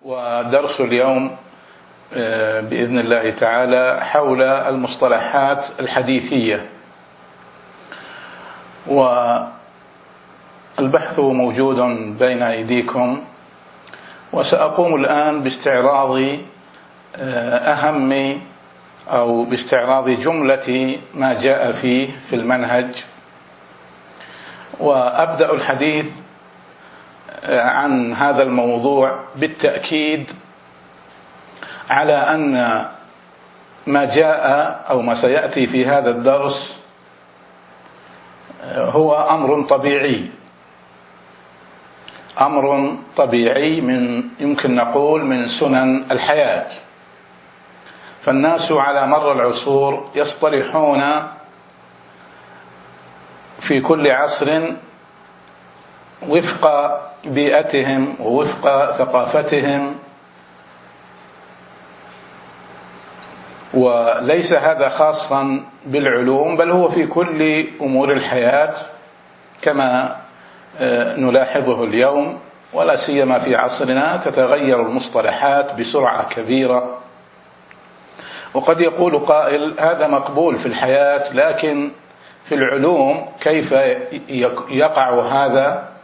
ودرس اليوم بإذن الله تعالى حول المصطلحات الحديثية، والبحث موجود بين أيديكم، وسأقوم الآن باستعراض أهم أو باستعراض جملة ما جاء فيه في المنهج، وأبدأ الحديث عن هذا الموضوع بالتأكيد على أن ما جاء أو ما سيأتي في هذا الدرس هو أمر طبيعي من يمكن نقول من سنن الحياة. فالناس على مر العصور يصطلحون في كل عصر وفق بيئتهم ووفق ثقافتهم، وليس هذا خاصا بالعلوم، بل هو في كل أمور الحياة كما نلاحظه اليوم، ولا سيما في عصرنا تتغير المصطلحات بسرعة كبيرة. وقد يقول قائل هذا مقبول في الحياة، لكن في العلوم كيف يقع هذا؟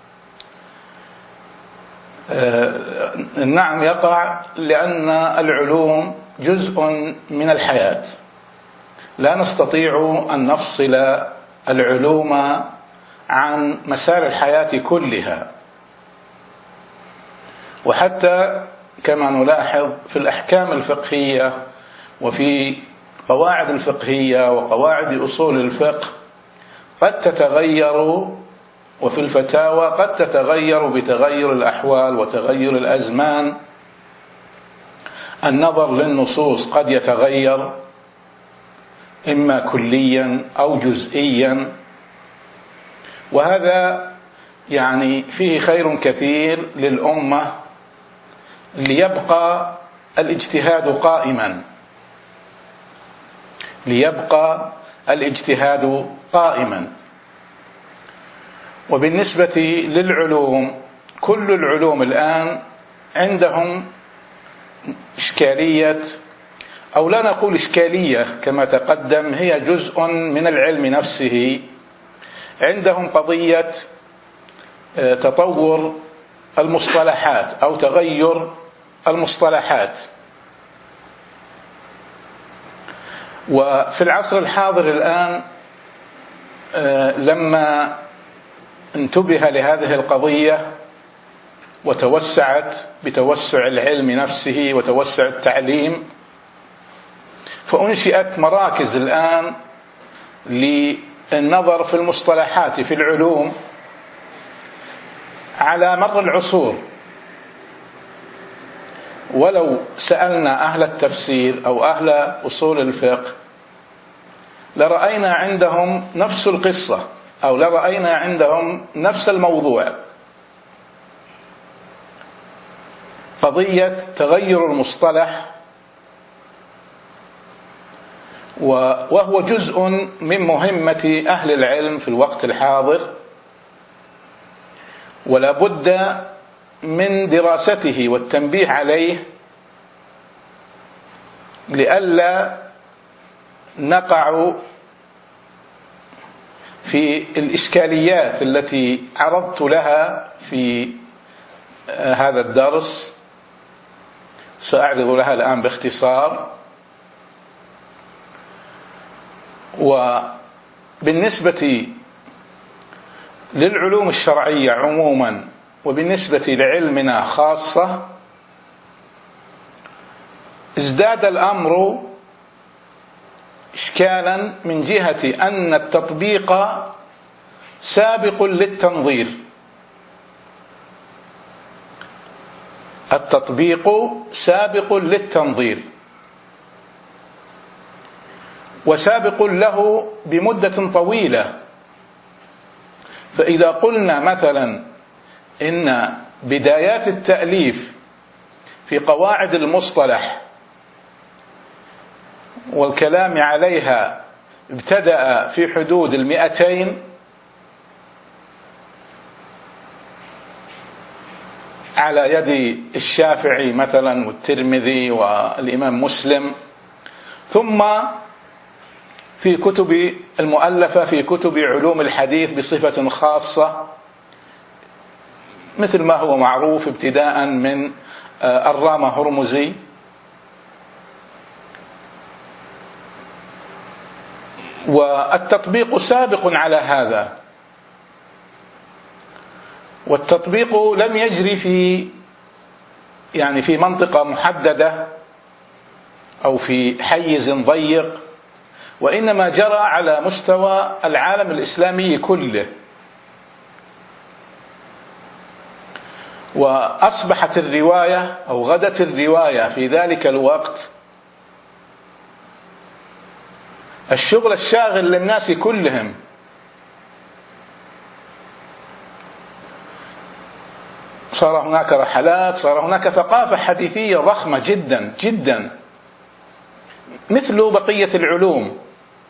نعم يقع، لأن العلوم جزء من الحياة، لا نستطيع أن نفصل العلوم عن مسار الحياة كلها. وحتى كما نلاحظ في الأحكام الفقهية وفي قواعد الفقهية وقواعد أصول الفقه قد تتغير، وفي الفتاوى قد تتغير بتغير الأحوال وتغير الأزمان. النظر للنصوص قد يتغير إما كليا أو جزئيا، وهذا يعني فيه خير كثير للأمة ليبقى الاجتهاد قائما. وبالنسبة للعلوم، كل العلوم الآن عندهم إشكالية، أو لا نقول إشكالية كما تقدم، هي جزء من العلم نفسه. عندهم قضية تطور المصطلحات أو تغير المصطلحات. وفي العصر الحاضر الآن لما انتبه لهذه القضية وتوسعت بتوسع العلم نفسه وتوسع التعليم، فأنشئت مراكز الآن للنظر في المصطلحات في العلوم على مر العصور. ولو سألنا أهل التفسير أو أهل أصول الفقه لرأينا عندهم نفس القصة، أو لرأينا عندهم نفس الموضوع، قضية تغير المصطلح، وهو جزء من مهمة أهل العلم في الوقت الحاضر، ولا بد من دراسته والتنبيه عليه لئلا نقع في الإشكاليات التي عرضت لها في هذا الدرس. سأعرض لها الآن باختصار. وبالنسبة للعلوم الشرعية عموما، وبالنسبة لعلمنا خاصة، ازداد الأمر إشكالا من جهة أن التطبيق سابق للتنظير. وسابق له بمدة طويلة. فإذا قلنا مثلا إن بدايات التأليف في قواعد المصطلح والكلام عليها ابتدأ في حدود 200، على يد الشافعي مثلا والترمذي والإمام مسلم، ثم في كتب المؤلفة في كتب علوم الحديث بصفة خاصة، مثل ما هو معروف ابتداء من الرامة هرمزي، والتطبيق سابق على هذا. والتطبيق لم يجري في منطقة محددة أو في حيز ضيق، وإنما جرى على مستوى العالم الإسلامي كله. وأصبحت الرواية أو غدت الرواية في ذلك الوقت الشغل الشاغل للناس كلهم. صار هناك رحلات، صار هناك ثقافة حديثية ضخمة جدا جدا مثل بقية العلوم،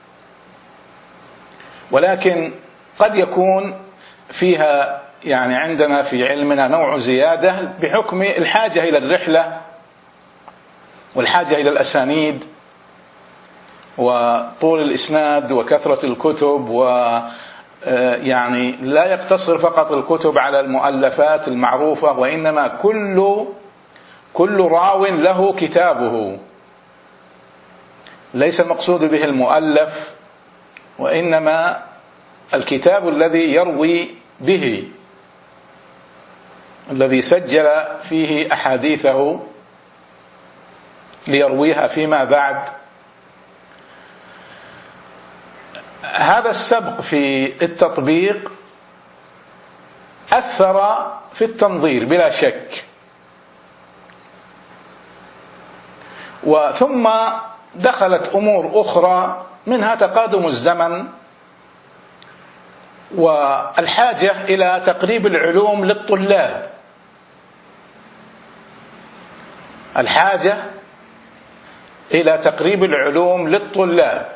ولكن قد يكون فيها عندنا في علمنا نوع زيادة بحكم الحاجة إلى الرحلة والحاجة إلى الأسانيد وطول الإسناد وكثرة الكتب، لا يقتصر فقط الكتب على المؤلفات المعروفة، وإنما كل راو له كتابه، ليس المقصود به المؤلف، وإنما الكتاب الذي يروي به، الذي سجل فيه أحاديثه ليرويها فيما بعد. هذا السبق في التطبيق أثر في التنظير بلا شك، وثم دخلت أمور أخرى منها تقادم الزمن والحاجة إلى تقريب العلوم للطلاب، الحاجة إلى تقريب العلوم للطلاب،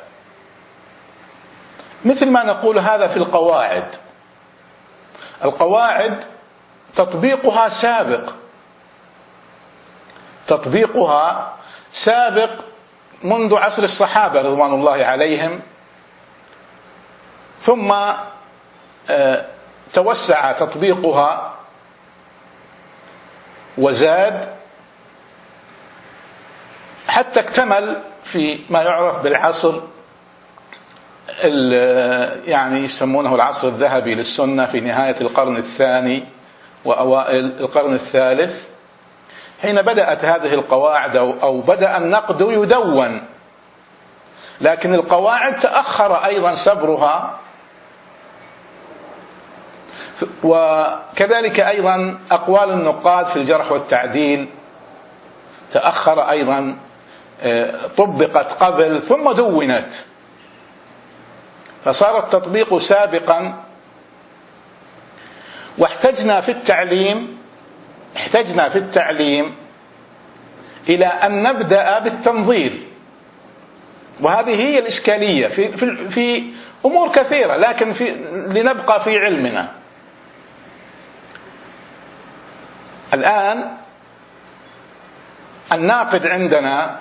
مثل ما نقول هذا في القواعد. القواعد تطبيقها سابق منذ عصر الصحابة رضوان الله عليهم، ثم توسع تطبيقها وزاد حتى اكتمل في ما يعرف بالعصر يسمونه العصر الذهبي للسنة في نهاية القرن الثاني وأوائل القرن الثالث، حين بدأت هذه القواعد أو بدأ النقد يدون. لكن القواعد تأخر أيضا سبرها، وكذلك أيضا أقوال النقاد في الجرح والتعديل تأخر أيضا، طبقت قبل ثم دونت، فصار التطبيق سابقا. واحتجنا في التعليم إلى أن نبدأ بالتنظير، وهذه هي الإشكالية في أمور كثيرة، لكن لنبقى في علمنا. الآن الناقد عندنا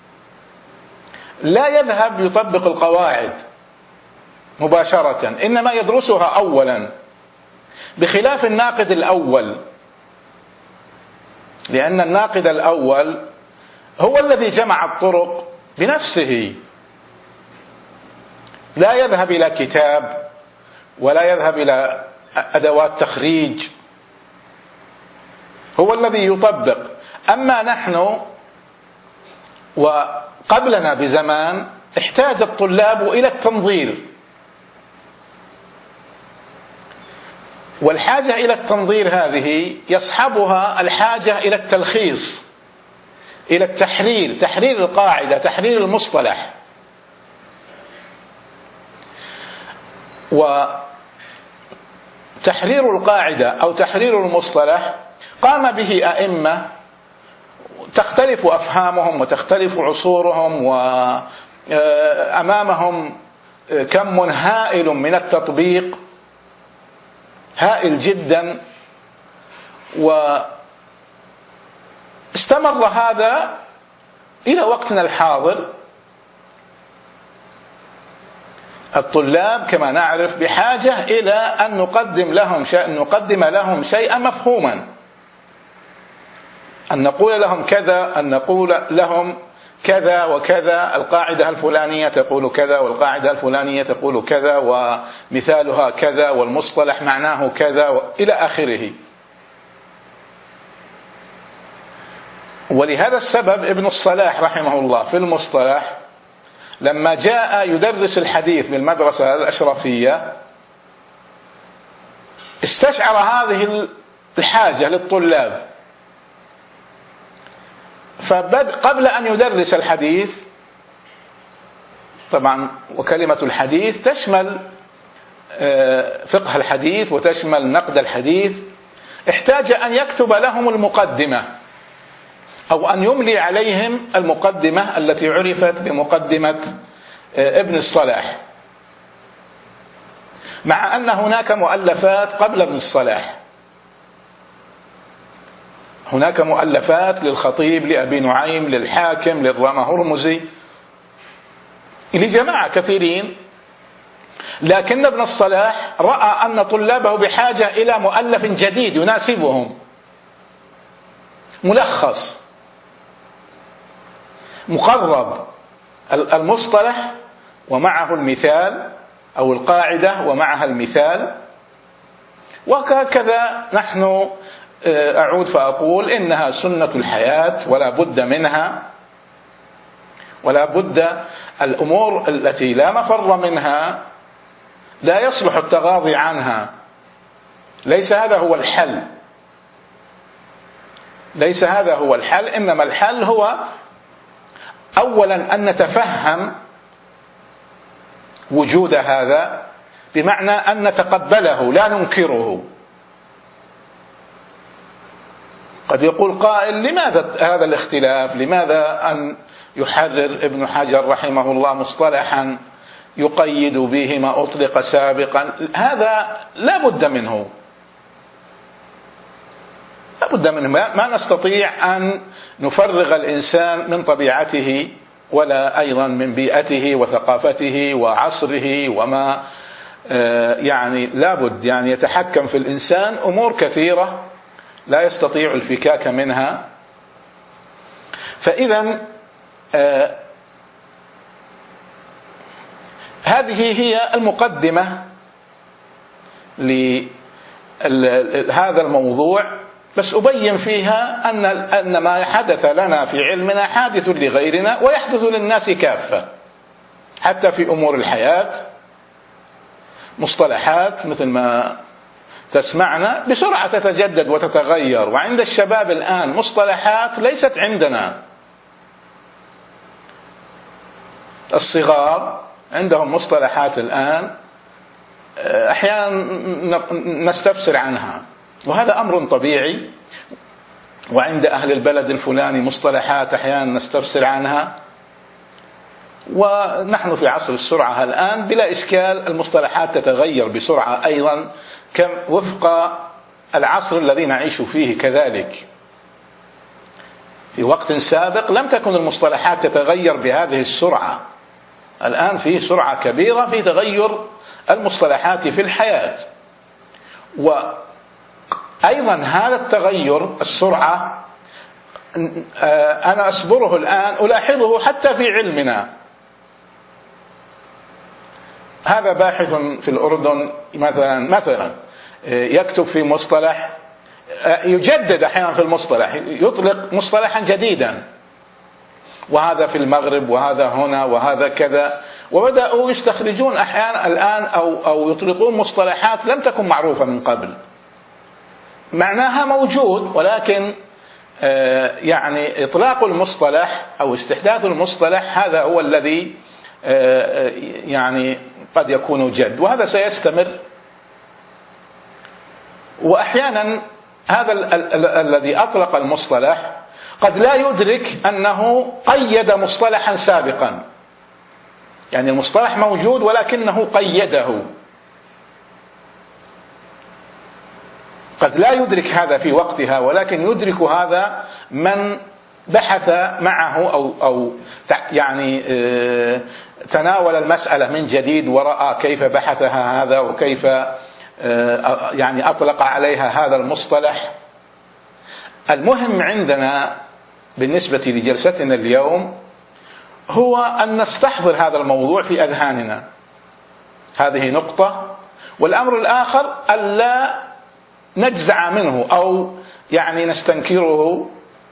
لا يذهب يطبق القواعد مباشرة، إنما يدرسها أولا، بخلاف الناقد الأول، لأن الناقد الأول هو الذي جمع الطرق بنفسه، لا يذهب إلى كتاب ولا يذهب إلى أدوات تخريج، هو الذي يطبق. أما نحن وقبلنا بزمان احتاج الطلاب إلى التنظير، والحاجة إلى التنظير هذه يصحبها الحاجة إلى التلخيص، إلى التحرير، تحرير القاعدة، تحرير المصطلح. وتحرير القاعدة أو تحرير المصطلح قام به أئمة تختلف أفهامهم وتختلف عصورهم، وأمامهم كم هائل من التطبيق، هائل جدا، استمر هذا إلى وقتنا الحاضر. الطلاب كما نعرف بحاجة إلى أن نقدم لهم شيئا مفهوما، أن نقول لهم كذا، أن نقول لهم كذا وكذا، القاعدة الفلانية تقول كذا والقاعدة الفلانية تقول كذا ومثالها كذا والمصطلح معناه كذا إلى آخره. ولهذا السبب ابن الصلاح رحمه الله في المصطلح لما جاء يدرس الحديث بالمدرسة الأشرفية استشعر هذه الحاجة للطلاب، فقبل أن يدرس الحديث، طبعا وكلمة الحديث تشمل فقه الحديث وتشمل نقد الحديث، احتاج أن يكتب لهم المقدمة أو أن يملي عليهم المقدمة التي عرفت بمقدمة ابن الصلاح، مع أن هناك مؤلفات قبل ابن الصلاح. هناك مؤلفات للخطيب، لأبي نعيم، للحاكم، للرمهرمزي، لجماعة كثيرين، لكن ابن الصلاح رأى أن طلابه بحاجة إلى مؤلف جديد يناسبهم، ملخص مقرب، المصطلح ومعه المثال أو القاعدة ومعها المثال. وهكذا نحن أعود فأقول إنها سنة الحياة ولا بد منها، ولا بد. الأمور التي لا مفر منها لا يصلح التغاضي عنها، ليس هذا هو الحل، ليس هذا هو الحل، إنما الحل هو أولا أن نتفهم وجود هذا، بمعنى أن نتقبله لا ننكره. قد يقول قائل لماذا هذا الاختلاف؟ لماذا أن يحرر ابن حجر رحمه الله مصطلحا يقيد به ما أطلق سابقا؟ هذا لا بد منه، لا بد منه. ما نستطيع أن نفرغ الإنسان من طبيعته ولا أيضا من بيئته وثقافته وعصره وما يعني لا بد، يعني يتحكم في الإنسان أمور كثيرة لا يستطيع الفكاك منها. فإذا هذه هي المقدمة لهذا الموضوع، بس أبين فيها أن ما حدث لنا في علمنا حادث لغيرنا ويحدث للناس كافة، حتى في أمور الحياة. مصطلحات مثل ما تسمعنا بسرعة تتجدد وتتغير، وعند الشباب الآن مصطلحات ليست عندنا. الصغار عندهم مصطلحات الآن أحيانا نستفسر عنها، وهذا أمر طبيعي. وعند أهل البلد الفلاني مصطلحات أحيانا نستفسر عنها. ونحن في عصر السرعة الآن بلا إشكال المصطلحات تتغير بسرعة أيضا وفق العصر الذي نعيش فيه. كذلك في وقت سابق لم تكن المصطلحات تتغير بهذه السرعة، الآن في سرعة كبيرة في تغير المصطلحات في الحياة. وأيضا هذا التغير السرعة أنا أصبره الآن ألاحظه حتى في علمنا. هذا باحث في الأردن مثلا يكتب في مصطلح، يجدد أحيانا في المصطلح، يطلق مصطلحا جديدا، وهذا في المغرب وهذا هنا وهذا كذا، وبدأوا يستخرجون أحيانا الآن أو يطلقون مصطلحات لم تكن معروفة من قبل، معناها موجود، ولكن يعني إطلاق المصطلح أو استحداث المصطلح هذا هو الذي يعني قد يكون جد، وهذا سيستمر. وأحيانا هذا الذي أطلق المصطلح قد لا يدرك أنه قيد مصطلحا سابقا، يعني المصطلح موجود ولكنه قيده. قد لا يدرك هذا في وقتها، ولكن يدرك هذا من بحث معه أو يعني تناول المسألة من جديد ورأى كيف بحثها هذا وكيف يعني أطلق عليها هذا المصطلح. المهم عندنا بالنسبة لجلستنا اليوم هو أن نستحضر هذا الموضوع في أذهاننا، هذه نقطة. والأمر الآخر ألا نجزع منه أو يعني نستنكره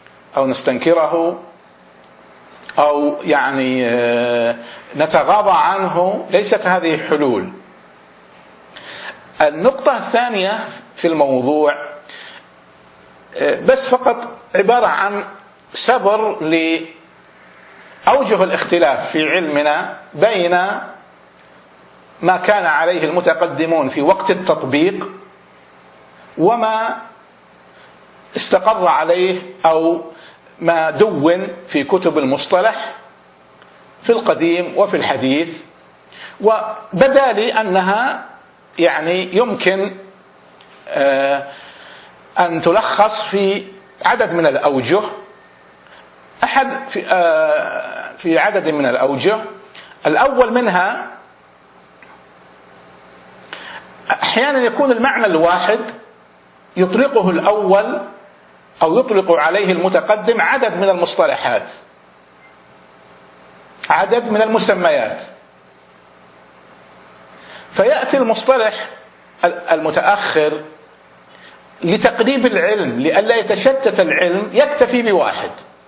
أو يعني نتغاضى عنه، ليست هذه حلول. النقطة الثانية في الموضوع بس فقط عبارة عن سبر لأوجه الاختلاف في علمنا بين ما كان عليه المتقدمون في وقت التطبيق وما استقر عليه أو ما دون في كتب المصطلح في القديم وفي الحديث. وبدا لي أنها يعني يمكن أن تلخص في عدد من الأوجه، في عدد من الأوجه. الأول منها أحيانا يكون المعنى الواحد يطلقه الأول أو يطلق عليه المتقدم عدد من المصطلحات، عدد من المسميات، فيأتي المصطلح المتأخر لتقريب العلم لئلا يتشتت العلم يكتفي بواحد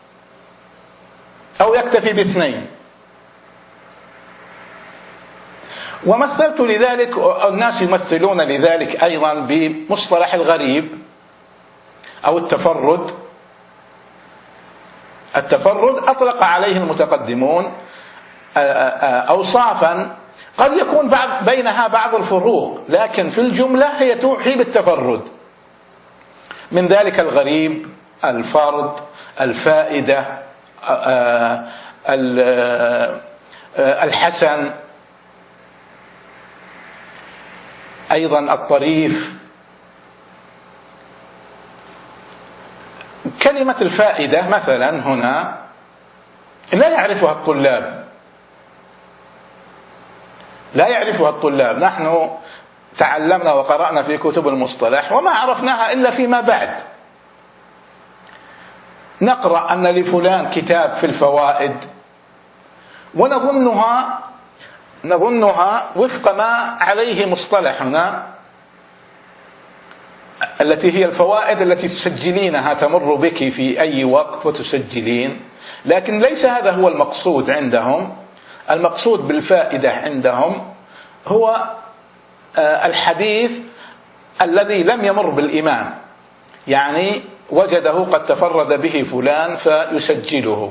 أو يكتفي باثنين. ومثلت لذلك، الناس يمثلون لذلك أيضا بمصطلح الغريب أو التفرد. أطلق عليه المتقدمون أوصافا قد يكون بينها بعض الفروق، لكن في الجملة هي توحي بالتفرد. من ذلك الغريب، الفرد، الفائدة، الحسن، أيضا الطريف. كلمة الفائدة مثلا هنا لا يعرفها الطلاب. نحن تعلمنا وقرأنا في كتب المصطلح وما عرفناها إلا فيما بعد. نقرأ أن لفلان كتاب في الفوائد ونظنها وفق ما عليه مصطلحنا، التي هي الفوائد التي تسجلينها، تمر بك في أي وقت وتسجلين. لكن ليس هذا هو المقصود عندهم. المقصود بالفائدة عندهم هو الحديث الذي لم يمر بالإمام، يعني وجده قد تفرد به فلان فيسجله.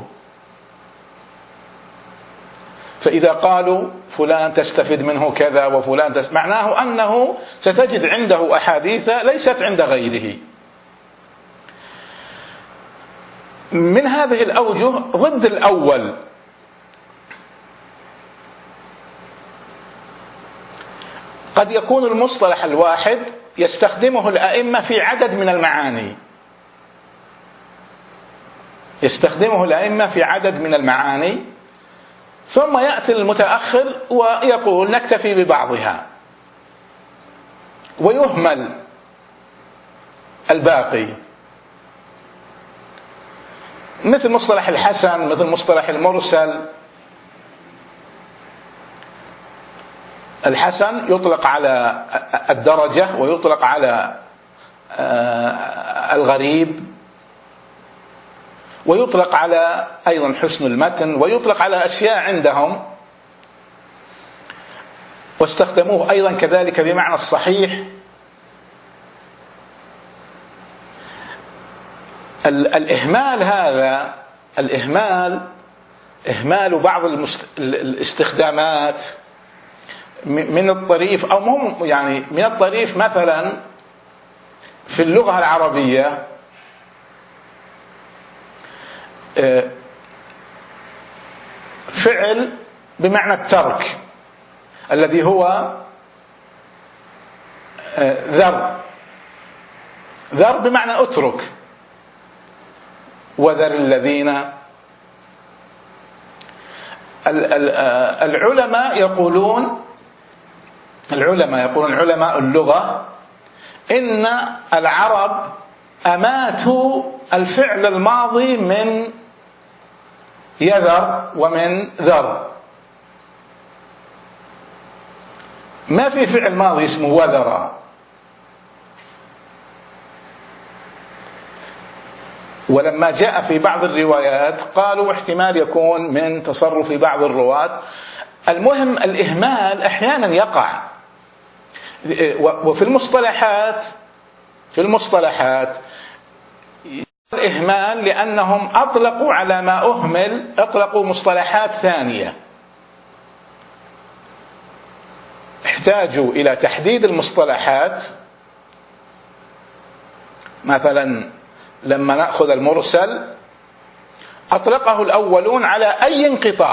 فإذا قالوا فلان تستفيد منه كذا وفلان معناه أنه ستجد عنده أحاديث ليست عند غيره. من هذه الأوجه ضد الأول، قد يكون المصطلح الواحد يستخدمه الأئمة في عدد من المعاني، ثم يأتي المتأخر ويقول نكتفي ببعضها ويهمل الباقي، مثل مصطلح الحسن، مثل مصطلح المرسل. الحسن يطلق على الدرجة ويطلق على الغريب ويطلق على أيضا حسن المتن ويطلق على أشياء عندهم، واستخدموه أيضا كذلك بمعنى الصحيح. الإهمال هذا، إهمال بعض الاستخدامات من الطريف، أو مهم يعني من الطريف مثلا في اللغة العربية فعل بمعنى الترك الذي هو ذر، ذر بمعنى اترك. وذر الذين. العلماء يقولون علماء اللغة إن العرب أماتوا الفعل الماضي من يذر ومن ذر. ما في فعل ماضي اسمه وذر. ولما جاء في بعض الروايات قالوا احتمال يكون من تصرف بعض الرواة. المهم الإهمال أحيانا يقع. وفي المصطلحات الإهمال لأنهم أطلقوا على ما أهمل أطلقوا مصطلحات ثانية، احتاجوا إلى تحديد المصطلحات. مثلا لما نأخذ المرسل أطلقه الأولون على أي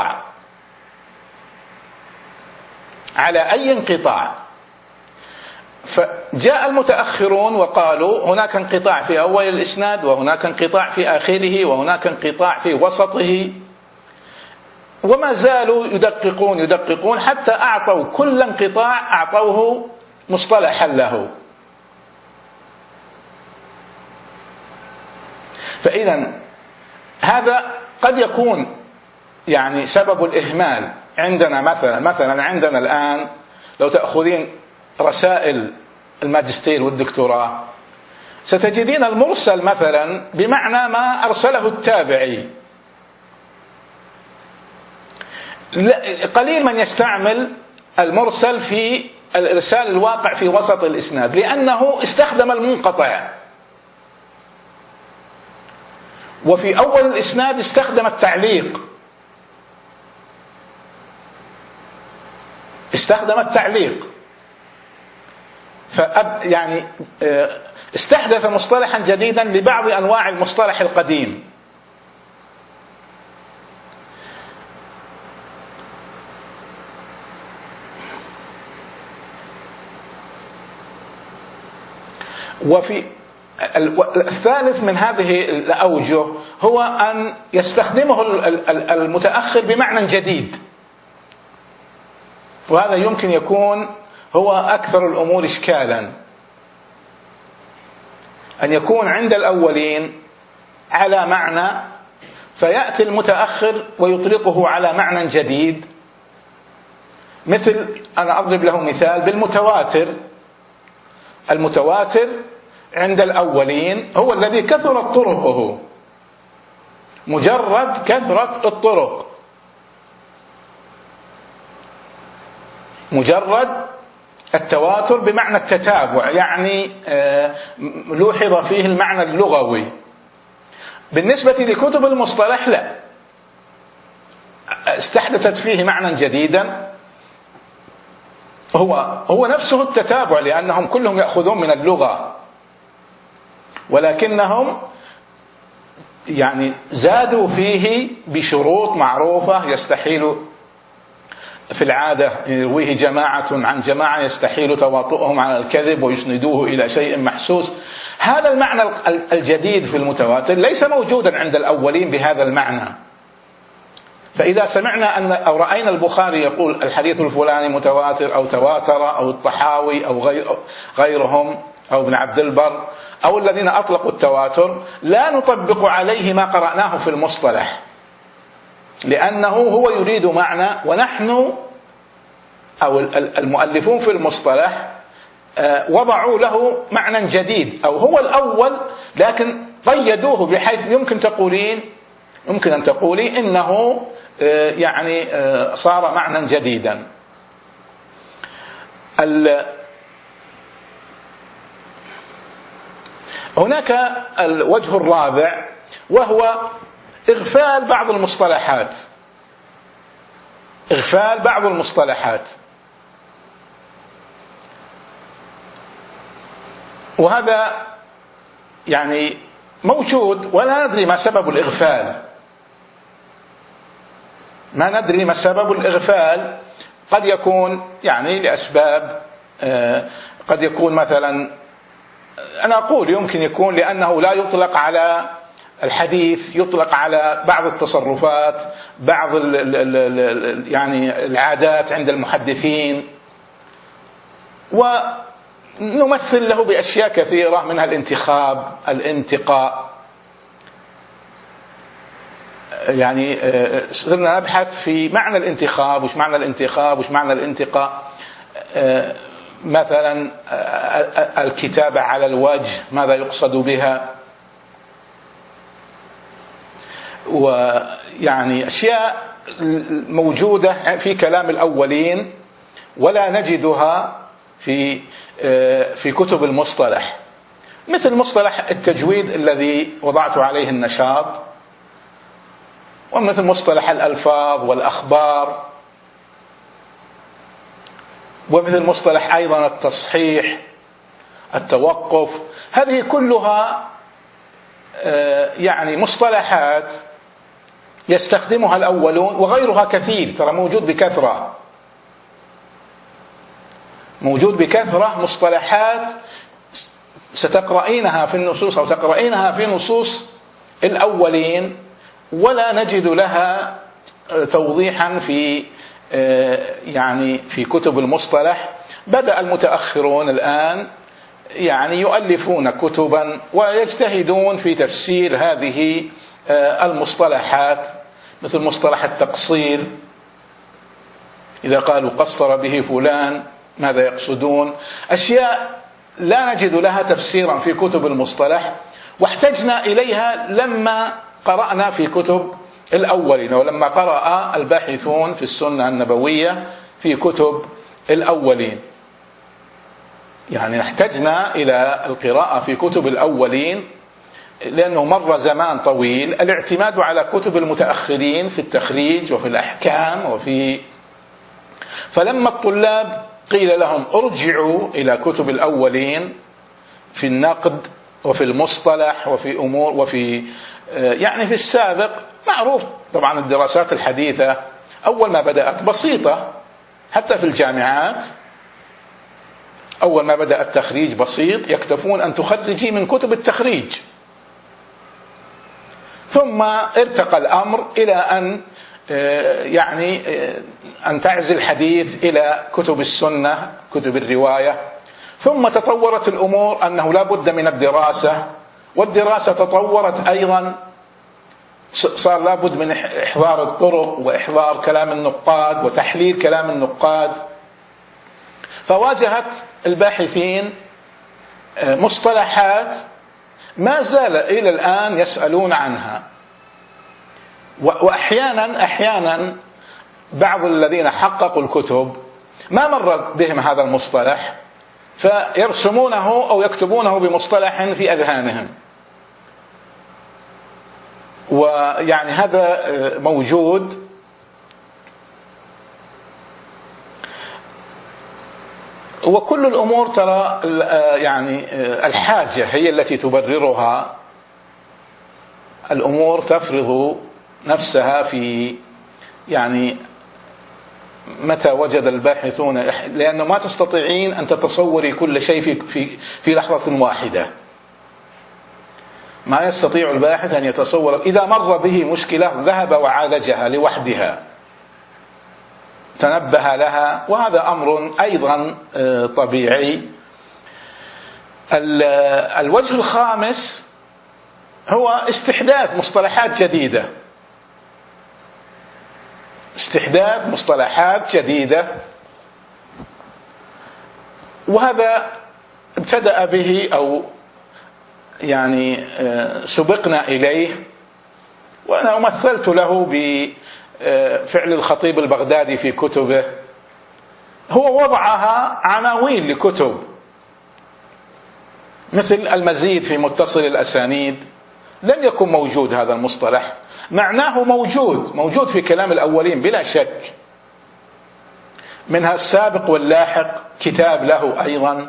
انقطاع، فجاء المتأخرون وقالوا هناك انقطاع في أول الإسناد، وهناك انقطاع في آخره، وهناك انقطاع في وسطه، وما زالوا يدققون حتى أعطوا كل انقطاع أعطوه مصطلحا له. فإذا هذا قد يكون يعني سبب الإهمال. عندنا مثلا عندنا الآن لو تأخذين رسائل الماجستير والدكتوراه ستجدين المرسل مثلا بمعنى ما أرسله التابعي. قليل من يستعمل المرسل في الإرسال الواقع في وسط الإسناد، لأنه استخدم المنقطع، وفي أول الإسناد استخدم التعليق. يعني استحدث مصطلحا جديدا لبعض أنواع المصطلح القديم. وفي الثالث من هذه الأوجه هو أن يستخدمه المتأخر بمعنى جديد، وهذا يمكن يكون هو أكثر الأمور إشكالا، أن يكون عند الأولين على معنى فيأتي المتأخر ويطلقه على معنى جديد. مثل أنا أضرب له مثال بالمتواتر. المتواتر عند الأولين هو الذي كثرت طرقه، مجرد كثرة الطرق، مجرد التواتر بمعنى التتابع، يعني لوحظ فيه المعنى اللغوي. بالنسبة لكتب المصطلح لا، استحدثت فيه معنى جديدا هو نفسه التتابع، لأنهم كلهم يأخذون من اللغة، ولكنهم يعني زادوا فيه بشروط معروفة. يستحيل في العادة يرويه جماعة عن جماعة، يستحيل تواطؤهم على الكذب ويسندوه إلى شيء محسوس. هذا المعنى الجديد في المتواتر ليس موجودا عند الأولين بهذا المعنى. فإذا سمعنا أو رأينا البخاري يقول الحديث الفلاني متواتر أو تواتر أو الطحاوي أو غيرهم أو ابن عبد البر أو الذين أطلقوا التواتر، لا نطبق عليه ما قرأناه في المصطلح، لأنه هو يريد معنى، ونحن أو المؤلفون في المصطلح وضعوا له معنى جديد، أو هو الأول لكن قيدوه بحيث يمكن أن تقولي إنه يعني صار معنى جديدا. هناك الوجه الرابع وهو إغفال بعض المصطلحات. وهذا يعني موجود ولا ندري ما سبب الإغفال. قد يكون يعني لأسباب، قد يكون مثلا أنا أقول يمكن يكون لأنه لا يطلق على الحديث، يطلق على بعض التصرفات، بعض يعني العادات عند المحدثين، ونمثل له بأشياء كثيرة منها الانتخاب، الانتقاء. يعني صرنا نبحث في معنى الانتخاب، وش معنى الانتخاب، وش معنى الانتقاء. مثلا الكتابة على الوجه ماذا يقصد بها، ويعني أشياء موجودة في كلام الأولين ولا نجدها في كتب المصطلح، مثل مصطلح التجويد الذي وضعت عليه النشاط، ومثل مصطلح الألفاظ والأخبار، ومثل مصطلح أيضا التصحيح، التوقف. هذه كلها يعني مصطلحات يستخدمها الأولون، وغيرها كثير، ترى موجود بكثرة، موجود بكثرة مصطلحات ستقرأينها في النصوص أو تقرأينها في نصوص الأولين ولا نجد لها توضيحا في كتب المصطلح. بدأ المتأخرون الآن يعني يؤلفون كتبا ويجتهدون في تفسير هذه المصطلحات، مثل مصطلح التقصير، إذا قالوا قصر به فلان ماذا يقصدون؟ أشياء لا نجد لها تفسيرا في كتب المصطلح، واحتجنا إليها لما قرأنا في كتب الأولين، ولما قرأ الباحثون في السنة النبوية في كتب الأولين. يعني احتجنا إلى القراءة في كتب الأولين لأنه مر زمان طويل الاعتماد على كتب المتأخرين في التخريج وفي الأحكام فلما الطلاب قيل لهم ارجعوا إلى كتب الأولين في النقد وفي المصطلح وفي أمور وفي يعني في السابق، معروف طبعا الدراسات الحديثة أول ما بدأت بسيطة، حتى في الجامعات أول ما بدأ التخريج بسيط، يكتفون أن تخرجي من كتب التخريج، ثم ارتقى الأمر إلى أن تعزل الحديث إلى كتب السنة، كتب الرواية، ثم تطورت الأمور أنه لا بد من الدراسة، والدراسة تطورت أيضا، صار لا بد من إحضار الطرق وإحضار كلام النقاد وتحليل كلام النقاد. فواجهت الباحثين مصطلحات ما زال إلى الآن يسألون عنها، وأحيانا بعض الذين حققوا الكتب ما مر بهم هذا المصطلح فيرسمونه أو يكتبونه بمصطلح في أذهانهم، ويعني هذا موجود. وكل الأمور ترى يعني الحاجة هي التي تبررها، الأمور تفرض نفسها في يعني متى وجد الباحثون، لأنه ما تستطيعين أن تتصوري كل شيء في لحظة واحدة، ما يستطيع الباحث أن يتصور إذا مر به مشكلة ذهب وعالجها لوحدها، تنبه لها، وهذا أمر أيضا طبيعي. الوجه الخامس هو استحداث مصطلحات جديدة، استحداث مصطلحات جديدة، وهذا ابتدأ به أو يعني سبقنا إليه، وأنا مثلت له بفعل الخطيب البغدادي في كتبه، هو وضعها عناوين لكتب مثل المزيد في متصل الأسانيد، لم يكن موجود هذا المصطلح، معناه موجود في كلام الأولين بلا شك، منها السابق واللاحق كتاب له أيضا،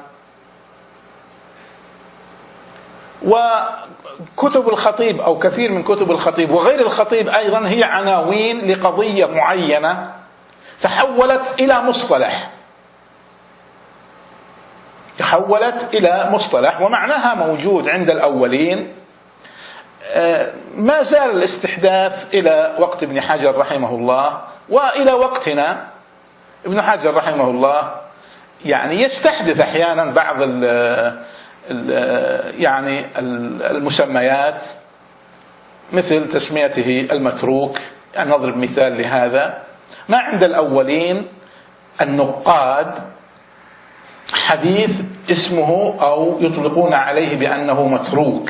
وكتب الخطيب أو كثير من كتب الخطيب وغير الخطيب أيضا هي عناوين لقضية معينة تحولت إلى مصطلح. حولت إلى مصطلح ومعناها موجود عند الأولين. ما زال الاستحداث إلى وقت ابن حجر رحمه الله وإلى وقتنا. ابن حجر رحمه الله يعني يستحدث أحيانا بعض يعني المسميات، مثل تسميته المتروك. يعني نضرب مثال لهذا: ما عند الأولين النقاد حديث اسمه أو يطلقون عليه بأنه متروك.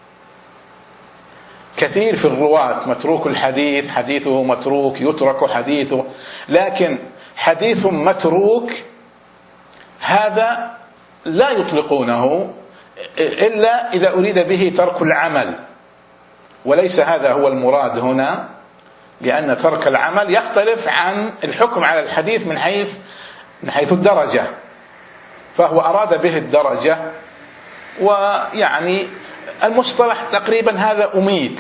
كثير في الرواة متروك الحديث، حديثه متروك، يترك حديثه. لكن حديث متروك هذا لا يطلقونه إلا إذا أريد به ترك العمل، وليس هذا هو المراد هنا، لأن ترك العمل يختلف عن الحكم على الحديث من حيث الدرجة، فهو أراد به الدرجة. ويعني المصطلح تقريبا هذا أميت،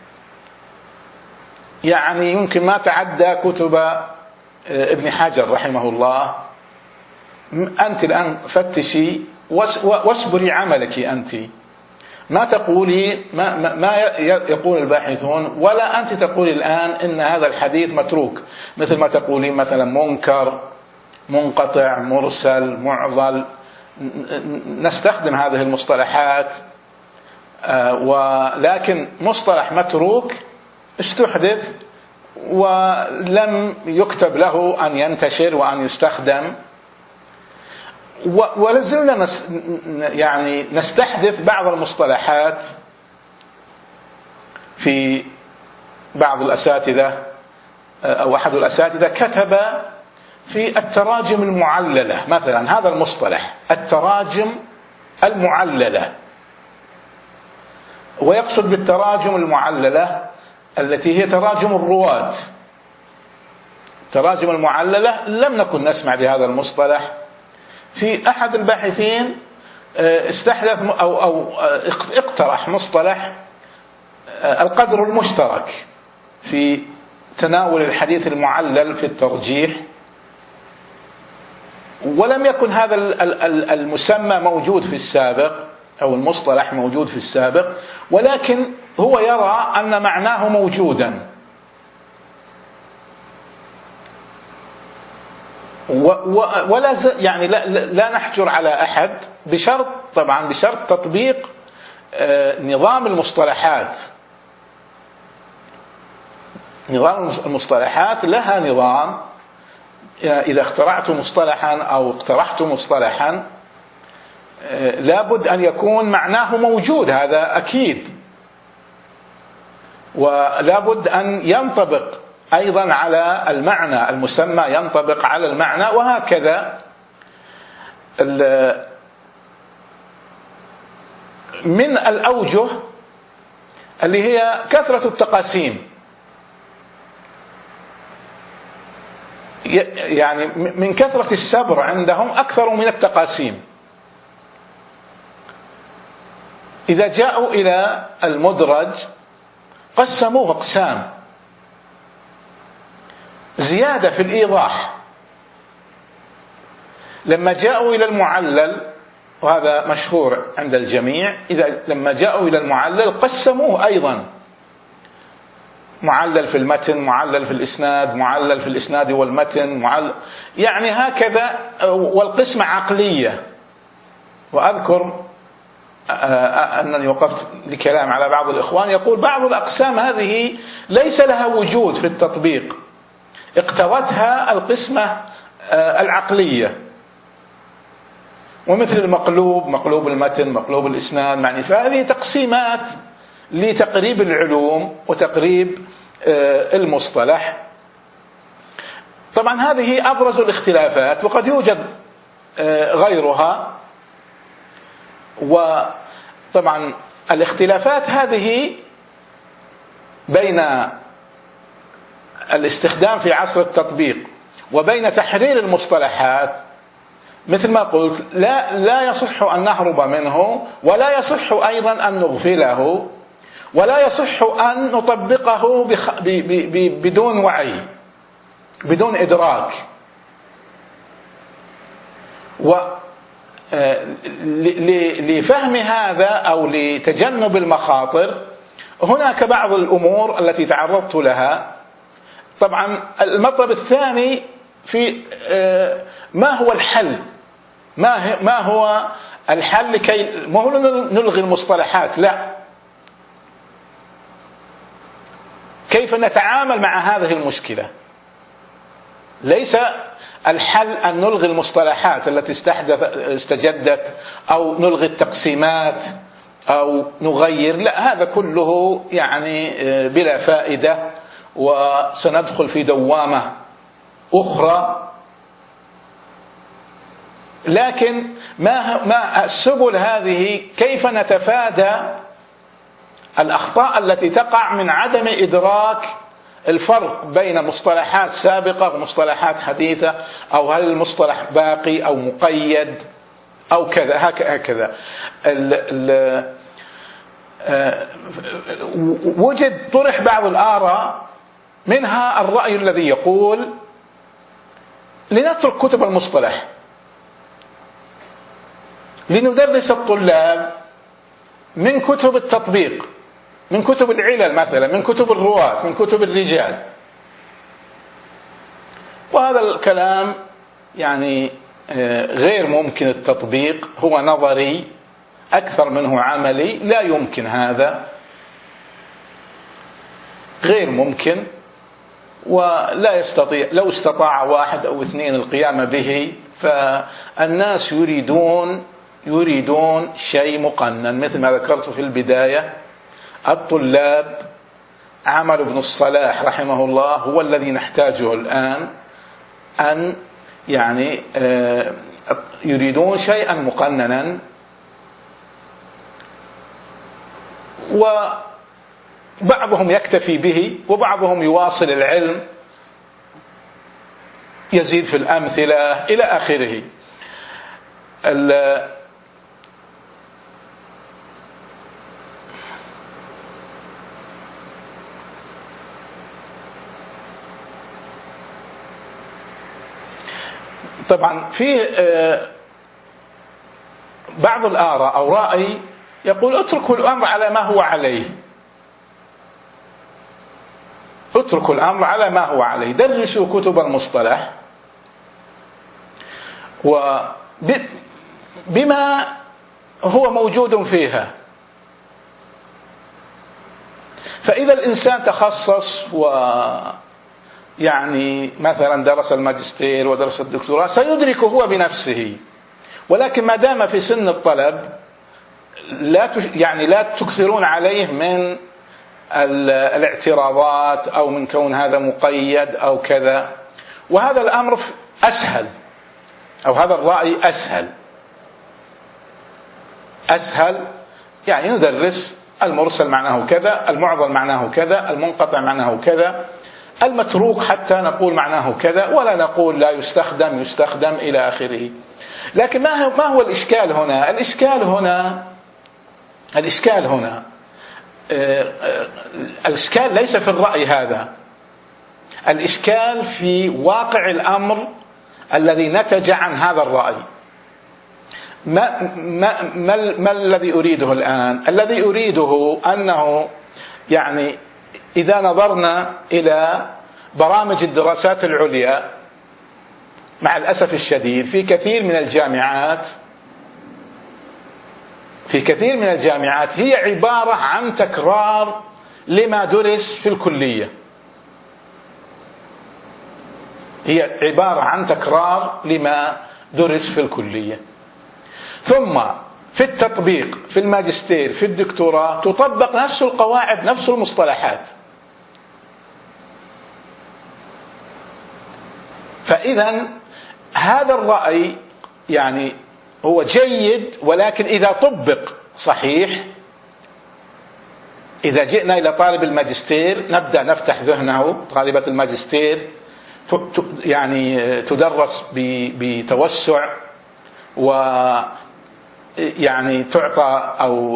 يعني يمكن ما تعدى كتب ابن حجر رحمه الله. أنت الآن فتشي واصبري عملك، أنت ما تقولي ما يقول الباحثون، ولا أنت تقولي الآن إن هذا الحديث متروك، مثل ما تقولي مثلا منكر، منقطع، مرسل، معضل. نستخدم هذه المصطلحات، ولكن مصطلح متروك استحدث ولم يكتب له أن ينتشر وأن يستخدم. ولازلنا يعني نستحدث بعض المصطلحات. في بعض الأساتذة أو أحد الأساتذة كتب في التراجم المعللة مثلا هذا المصطلح، التراجم المعللة، ويقصد بالتراجم المعللة التي هي تراجم الرواة. التراجم المعللة لم نكن نسمع بهذا المصطلح. في أحد الباحثين استحدث أو اقترح مصطلح القدر المشترك في تناول الحديث المعلل في الترجيح، ولم يكن هذا المسمى موجود في السابق أو المصطلح موجود في السابق، ولكن هو يرى أن معناه موجودا. ولا يعني لا نحجر على أحد، بشرط طبعا بشرط تطبيق نظام المصطلحات. نظام المصطلحات لها نظام. إذا اخترعت مصطلحا أو اقترحت مصطلحا لابد أن يكون معناه موجود، هذا أكيد، ولابد أن ينطبق أيضا على المعنى، المسمى ينطبق على المعنى، وهكذا. من الأوجه اللي هي كثرة التقاسيم، يعني من كثرة السبر عندهم أكثر من التقاسيم. إذا جاءوا إلى المدرج قسموه أقسام: زيادة في الإيضاح. لما جاءوا إلى المعلل، وهذا مشهور عند الجميع، لما جاءوا إلى المعلل قسموه أيضا: معلل في المتن، معلل في الإسناد، معلل في الإسناد والمتن، يعني هكذا. والقسمة عقلية. وأذكر أنني وقفت لكلام على بعض الإخوان يقول بعض الأقسام هذه ليس لها وجود في التطبيق، اقتضتها القسمة العقلية. ومثل المقلوب، مقلوب المتن، مقلوب الإسناد، يعني فهذه تقسيمات لتقريب العلوم وتقريب المصطلح. طبعا هذه أبرز الاختلافات، وقد يوجد غيرها. وطبعا الاختلافات هذه بين الاستخدام في عصر التطبيق وبين تحرير المصطلحات، مثل ما قلت، لا يصح أن نهرب منه، ولا يصح أيضا أن نغفله، ولا يصح أن نطبقه بدون وعي، بدون إدراك. لفهم هذا أو لتجنب المخاطر هناك بعض الأمور التي تعرضت لها. طبعا المطلب الثاني في ما هو الحل، ما هو الحل لكي ما هو نلغي المصطلحات، لا، كيف نتعامل مع هذه المشكلة. ليس الحل أن نلغي المصطلحات التي استجدت أو نلغي التقسيمات أو نغير، لا، هذا كله يعني بلا فائدة، وسندخل في دوامة أخرى. لكن ما السبل هذه؟ كيف نتفادى الأخطاء التي تقع من عدم إدراك الفرق بين مصطلحات سابقة ومصطلحات حديثة، أو هل المصطلح باقي أو مقيد أو كذا هكذا. طرح بعض الآراء، منها الرأي الذي يقول لنترك كتب المصطلح، لندرس الطلاب من كتب التطبيق، من كتب العلل مثلا، من كتب الرواة، من كتب الرجال. وهذا الكلام يعني غير ممكن التطبيق، هو نظري أكثر منه عملي، لا يمكن، هذا غير ممكن ولا يستطيع. لو استطاع واحد أو اثنين القيام به، فالناس يريدون شيء مقنن، مثل ما ذكرت في البداية. الطلاب، عمل ابن الصلاح رحمه الله هو الذي نحتاجه الآن، أن يعني يريدون شيئا مقننا، وبعضهم يكتفي به وبعضهم يواصل العلم، يزيد في الأمثلة إلى آخره. طبعا في بعض الآراء أو رأي يقول اتركوا الأمر على ما هو عليه، اتركوا الأمر على ما هو عليه، درسوا كتب المصطلح وبما هو موجود فيها. فإذا الإنسان تخصص يعني مثلا درس الماجستير ودرس الدكتوراه، سيدرك هو بنفسه. ولكن ما دام في سن الطلب، لا تكثرون عليه من الاعتراضات أو من كون هذا مقيد أو كذا. وهذا الأمر أسهل، أو هذا الرأي أسهل، يعني ندرس المرسل معناه كذا، المعضل معناه كذا، المنقطع معناه كذا، المتروك حتى نقول معناه كذا، ولا نقول لا يستخدم إلى آخره. لكن ما هو الإشكال هنا؟ الإشكال هنا الإشكال ليس في الرأي هذا، الإشكال في واقع الأمر الذي نتج عن هذا الرأي. ما الذي أريده الآن؟ الذي أريده أنه يعني إذا نظرنا إلى برامج الدراسات العليا، مع الأسف الشديد في كثير من الجامعات هي عبارة عن تكرار لما درس في الكلية، هي عبارة عن تكرار لما درس في الكلية، ثم في التطبيق في الماجستير في الدكتوراه تطبق نفس القواعد نفس المصطلحات. فإذا هذا الرأي يعني هو جيد، ولكن إذا طبق صحيح، إذا جئنا إلى طالب الماجستير نبدأ نفتح ذهنه، طالبة الماجستير يعني تدرس بتوسع، ويعني تعطى أو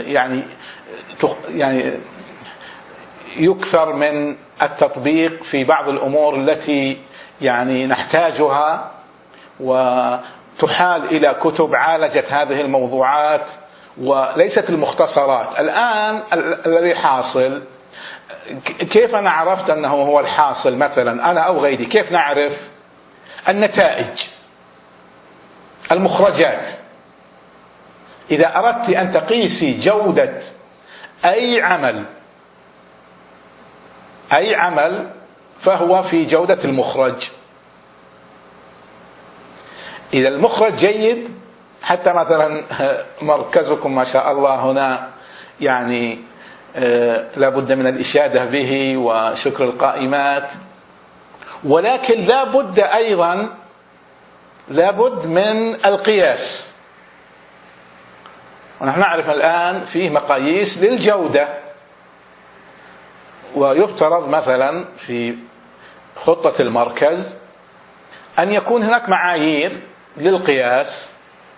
يعني يكثر من التطبيق في بعض الأمور التي يعني نحتاجها، تحال إلى كتب عالجت هذه الموضوعات وليست المختصرات. الآن الذي حاصل، كيف أنا عرفت أنه هو الحاصل مثلا أنا أو غيري؟ كيف نعرف؟ النتائج، المخرجات. إذا أردت أن تقيسي جودة أي عمل فهو في جودة المخرج. إذا المخرج جيد، حتى مثلا مركزكم ما شاء الله هنا يعني لا بد من الإشادة به وشكر القائمات، ولكن لا بد أيضا من القياس. ونحن نعرف الآن فيه مقاييس للجودة، ويفترض مثلا في خطة المركز أن يكون هناك معايير للقياس،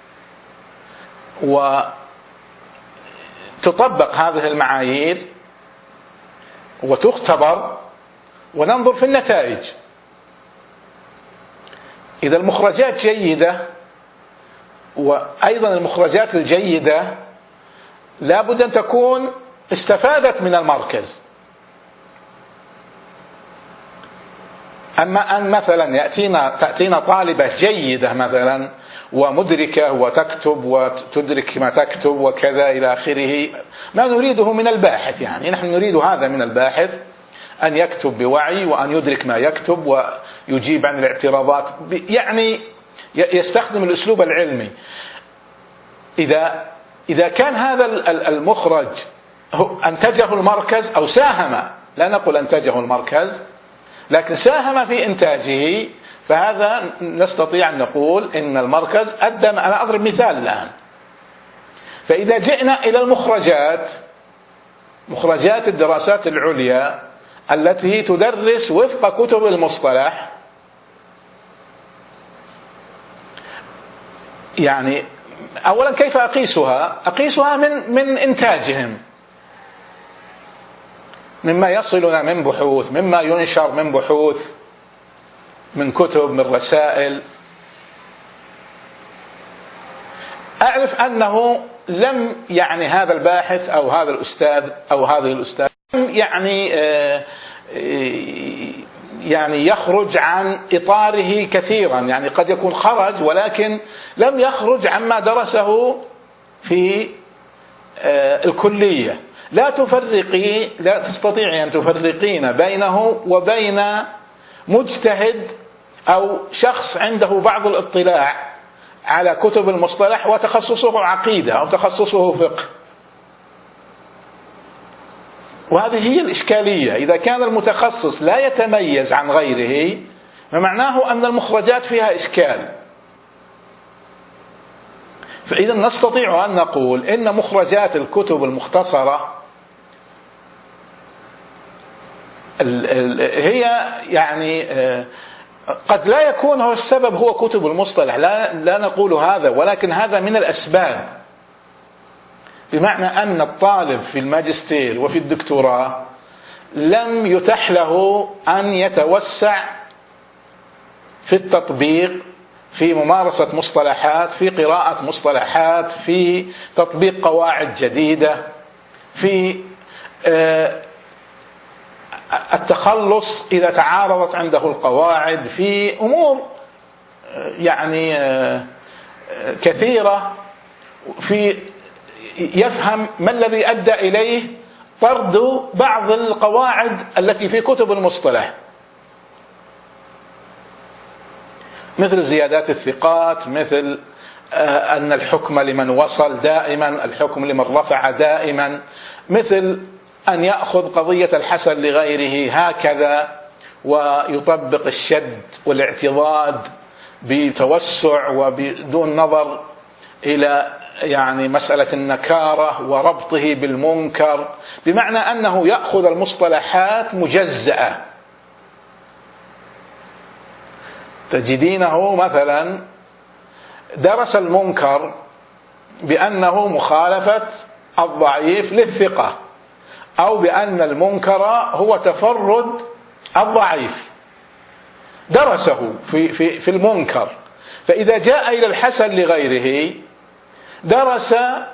وتطبق هذه المعايير وتختبر وننظر في النتائج. إذا المخرجات جيدة، وأيضا المخرجات الجيدة لا بد أن تكون استفادت من المركز. أما أن مثلا تأتينا طالبة جيدة مثلا ومدركة وتكتب وتدرك ما تكتب وكذا إلى آخره، ما نريده من الباحث. يعني نحن نريد هذا من الباحث، أن يكتب بوعي وأن يدرك ما يكتب ويجيب عن الاعتراضات، يعني يستخدم الأسلوب العلمي. إذا كان هذا المخرج أنتجه المركز أو ساهم، لا نقول أنتجه المركز، لكن ساهم في إنتاجه، فهذا نستطيع أن نقول إن المركز أدى. أنا أضرب مثال الآن. فإذا جئنا إلى مخرجات الدراسات العليا التي تدرس وفق كتب المصطلح، يعني أولا كيف أقيسها من إنتاجهم، مما يصلنا من بحوث، مما ينشر من بحوث، من كتب، من رسائل. أعرف أنه لم يعني هذا الباحث أو هذا الأستاذ أو هذه الأستاذ يعني يخرج عن إطاره كثيرا. يعني قد يكون خرج ولكن لم يخرج عما درسه في الكلية. لا تستطيعي أن تفرقين بينه وبين مجتهد أو شخص عنده بعض الاطلاع على كتب المصطلح وتخصصه عقيدة أو تخصصه فقه. وهذه هي الإشكالية. إذا كان المتخصص لا يتميز عن غيره فمعناه أن المخرجات فيها إشكال. فإذا نستطيع أن نقول إن مخرجات الكتب المختصرة هي يعني قد لا يكون هو السبب هو كتب المصطلح، لا نقول هذا، ولكن هذا من الأسباب. بمعنى أن الطالب في الماجستير وفي الدكتوراه لم يتح له أن يتوسع في التطبيق، في ممارسة مصطلحات، في قراءة مصطلحات، في تطبيق قواعد جديدة، في التخلص إذا تعارضت عنده القواعد، في أمور يعني كثيرة، في يفهم ما الذي أدى إليه طرد بعض القواعد التي في كتب المصطلح، مثل زيادات الثقات، مثل أن الحكم لمن وصل دائما، الحكم لمن رفع دائما، مثل أن يأخذ قضية الحسن لغيره هكذا ويطبق الشد والاعتضاد بتوسع وبدون نظر إلى يعني مسألة النكارة وربطه بالمنكر، بمعنى أنه يأخذ المصطلحات مجزأة. تجدينه مثلا درس المنكر بأنه مخالفة الضعيف للثقة، أو بأن المنكر هو تفرد الضعيف، درسه في المنكر، فإذا جاء إلى الحسن لغيره درس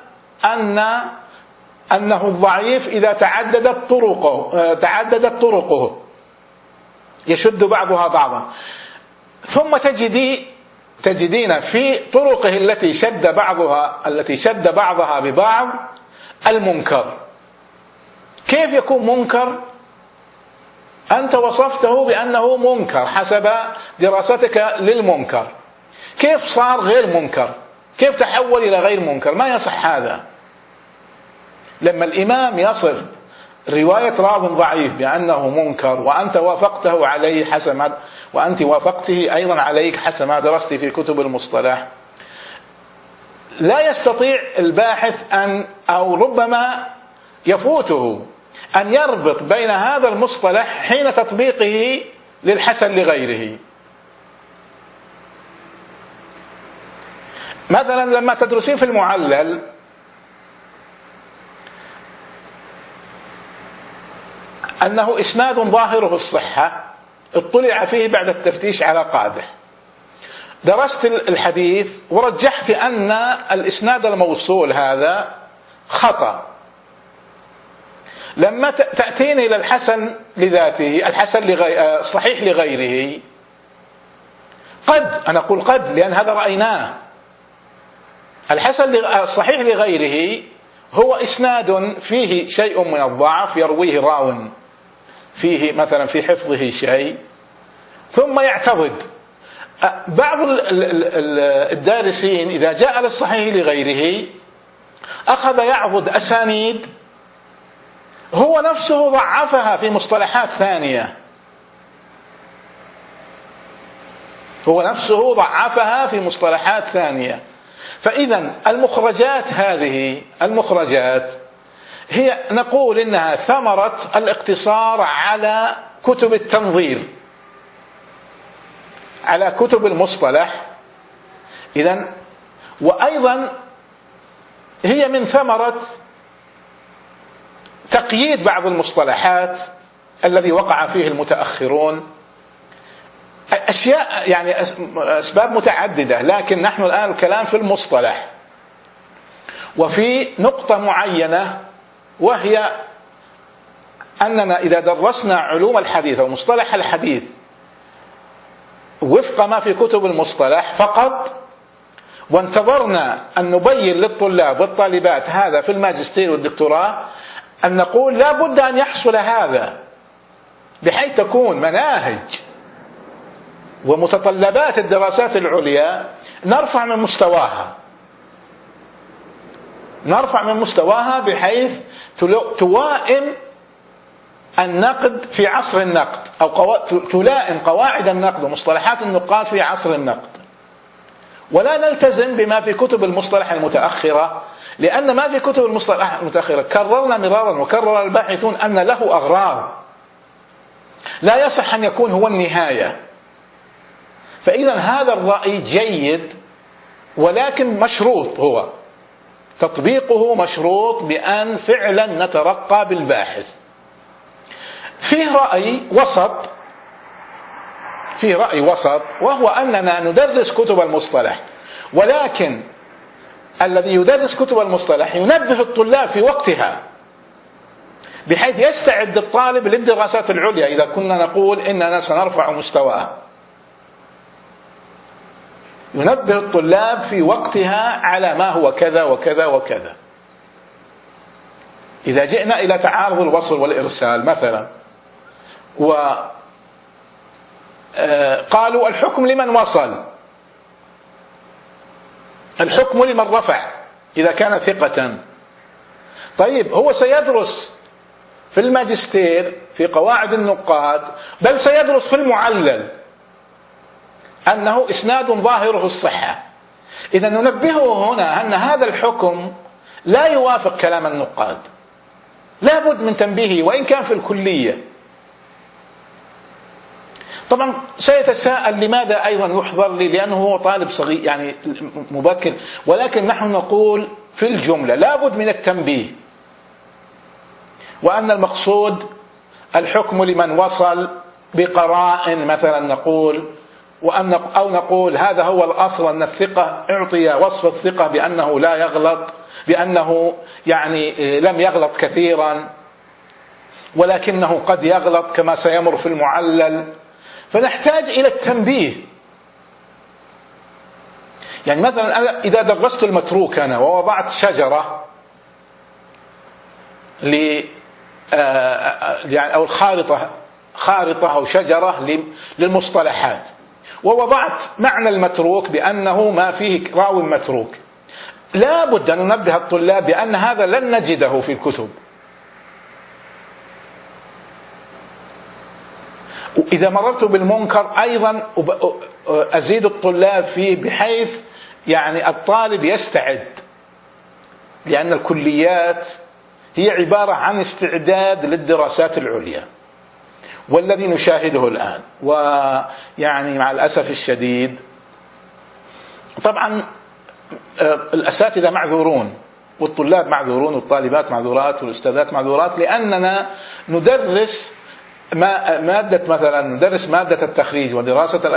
أنه الضعيف إذا تعددت طرقه يشد بعضها بعضا. ثم تجدين في طرقه التي شد بعضها ببعض المنكر. كيف يكون منكر؟ أنت وصفته بأنه منكر حسب دراستك للمنكر. كيف صار غير منكر؟ كيف تحول إلى غير منكر؟ ما يصح هذا. لما الإمام يصف رواية راو ضعيف بأنه منكر وأنت وافقته عليه وأنت وافقته أيضا عليك حسب ما درست في كتب المصطلح، لا يستطيع الباحث أو ربما يفوته أن يربط بين هذا المصطلح حين تطبيقه للحسن لغيره. مثلا لما تدرسين في المعلل أنه إسناد ظاهره الصحة اطلع فيه بعد التفتيش على قادح، درست الحديث ورجحت أن الإسناد الموصول هذا خطأ. لما تأتين إلى الحسن لذاته، الصحيح لغيره، أنا أقول قد لأن هذا رأيناه، الصحيح لغيره هو إسناد فيه شيء من الضعف يرويه راو فيه مثلا في حفظه شيء ثم يعتضد. بعض الدارسين إذا جاء للصحيح لغيره أخذ يعضد أسانيد هو نفسه ضعفها في مصطلحات ثانية. فإذا المخرجات هي نقول إنها ثمرة الاقتصار على كتب التنظير، على كتب المصطلح. وأيضا هي من ثمرة تقييد بعض المصطلحات الذي وقع فيه المتأخرون. أشياء يعني أسباب متعددة، لكن نحن الآن الكلام في المصطلح وفي نقطة معينة، وهي أننا إذا درسنا علوم الحديث أو مصطلح الحديث وفق ما في كتب المصطلح فقط، وانتظرنا أن نبين للطلاب والطالبات هذا في الماجستير والدكتوراه، أن نقول لا بد أن يحصل هذا بحيث تكون مناهج ومتطلبات الدراسات العليا نرفع من مستواها بحيث توائم النقد في عصر النقد، أو تلائم قواعد النقد ومصطلحات النقاد في عصر النقد، ولا نلتزم بما في كتب المصطلح المتأخرة، لأن ما في كتب المصطلح المتأخرة كررنا مرارا وكرر الباحثون أن له أغراض لا يصح أن يكون هو النهاية. فإذا هذا الرأي جيد، ولكن مشروط، هو تطبيقه مشروط بأن فعلا نترقى بالباحث. فيه رأي وسط، وهو أننا ندرس كتب المصطلح، ولكن الذي يدرس كتب المصطلح ينبه الطلاب في وقتها بحيث يستعد الطالب للدراسات العليا إذا كنا نقول إننا سنرفع مستواه. ينبه الطلاب في وقتها على ما هو كذا وكذا وكذا. إذا جئنا إلى تعارض الوصل والإرسال مثلا، قالوا الحكم لمن وصل، الحكم لمن رفع إذا كان ثقة. طيب هو سيدرس في الماجستير في قواعد النقاد، بل سيدرس في المعلل أنه إسناد ظاهره الصحة. إذا ننبهه هنا أن هذا الحكم لا يوافق كلام النقاد، لا بد من تنبيهه وإن كان في الكلية. طبعا سيتساءل لماذا أيضا يحضر لي، لأنه هو طالب صغير يعني مبكر، ولكن نحن نقول في الجملة لا بد من التنبيه، وأن المقصود الحكم لمن وصل بقراء مثلا نقول أو نقول هذا هو الأصل، أن الثقة أعطي وصف الثقة بأنه لا يغلط، بأنه يعني لم يغلط كثيرا، ولكنه قد يغلط كما سيمر في المعلل. فنحتاج إلى التنبيه. يعني مثلا إذا درست المتروك أنا ووضعت شجرة يعني أو خارطة أو شجرة للمصطلحات، ووضعت معنى المتروك بأنه ما فيه راو متروك، لا بد أن ننبه الطلاب بأن هذا لن نجده في الكتب. إذا مررت بالمنكر أيضا أزيد الطلاب فيه، بحيث يعني الطالب يستعد، لأن الكليات هي عبارة عن استعداد للدراسات العليا، والذي نشاهده الآن. ويعني مع الأسف الشديد طبعا الأساتذة معذورون، والطلاب معذورون، والطالبات معذورات، والأستاذات معذورات، لأننا ندرس ندرس مادة التخريج ودراسة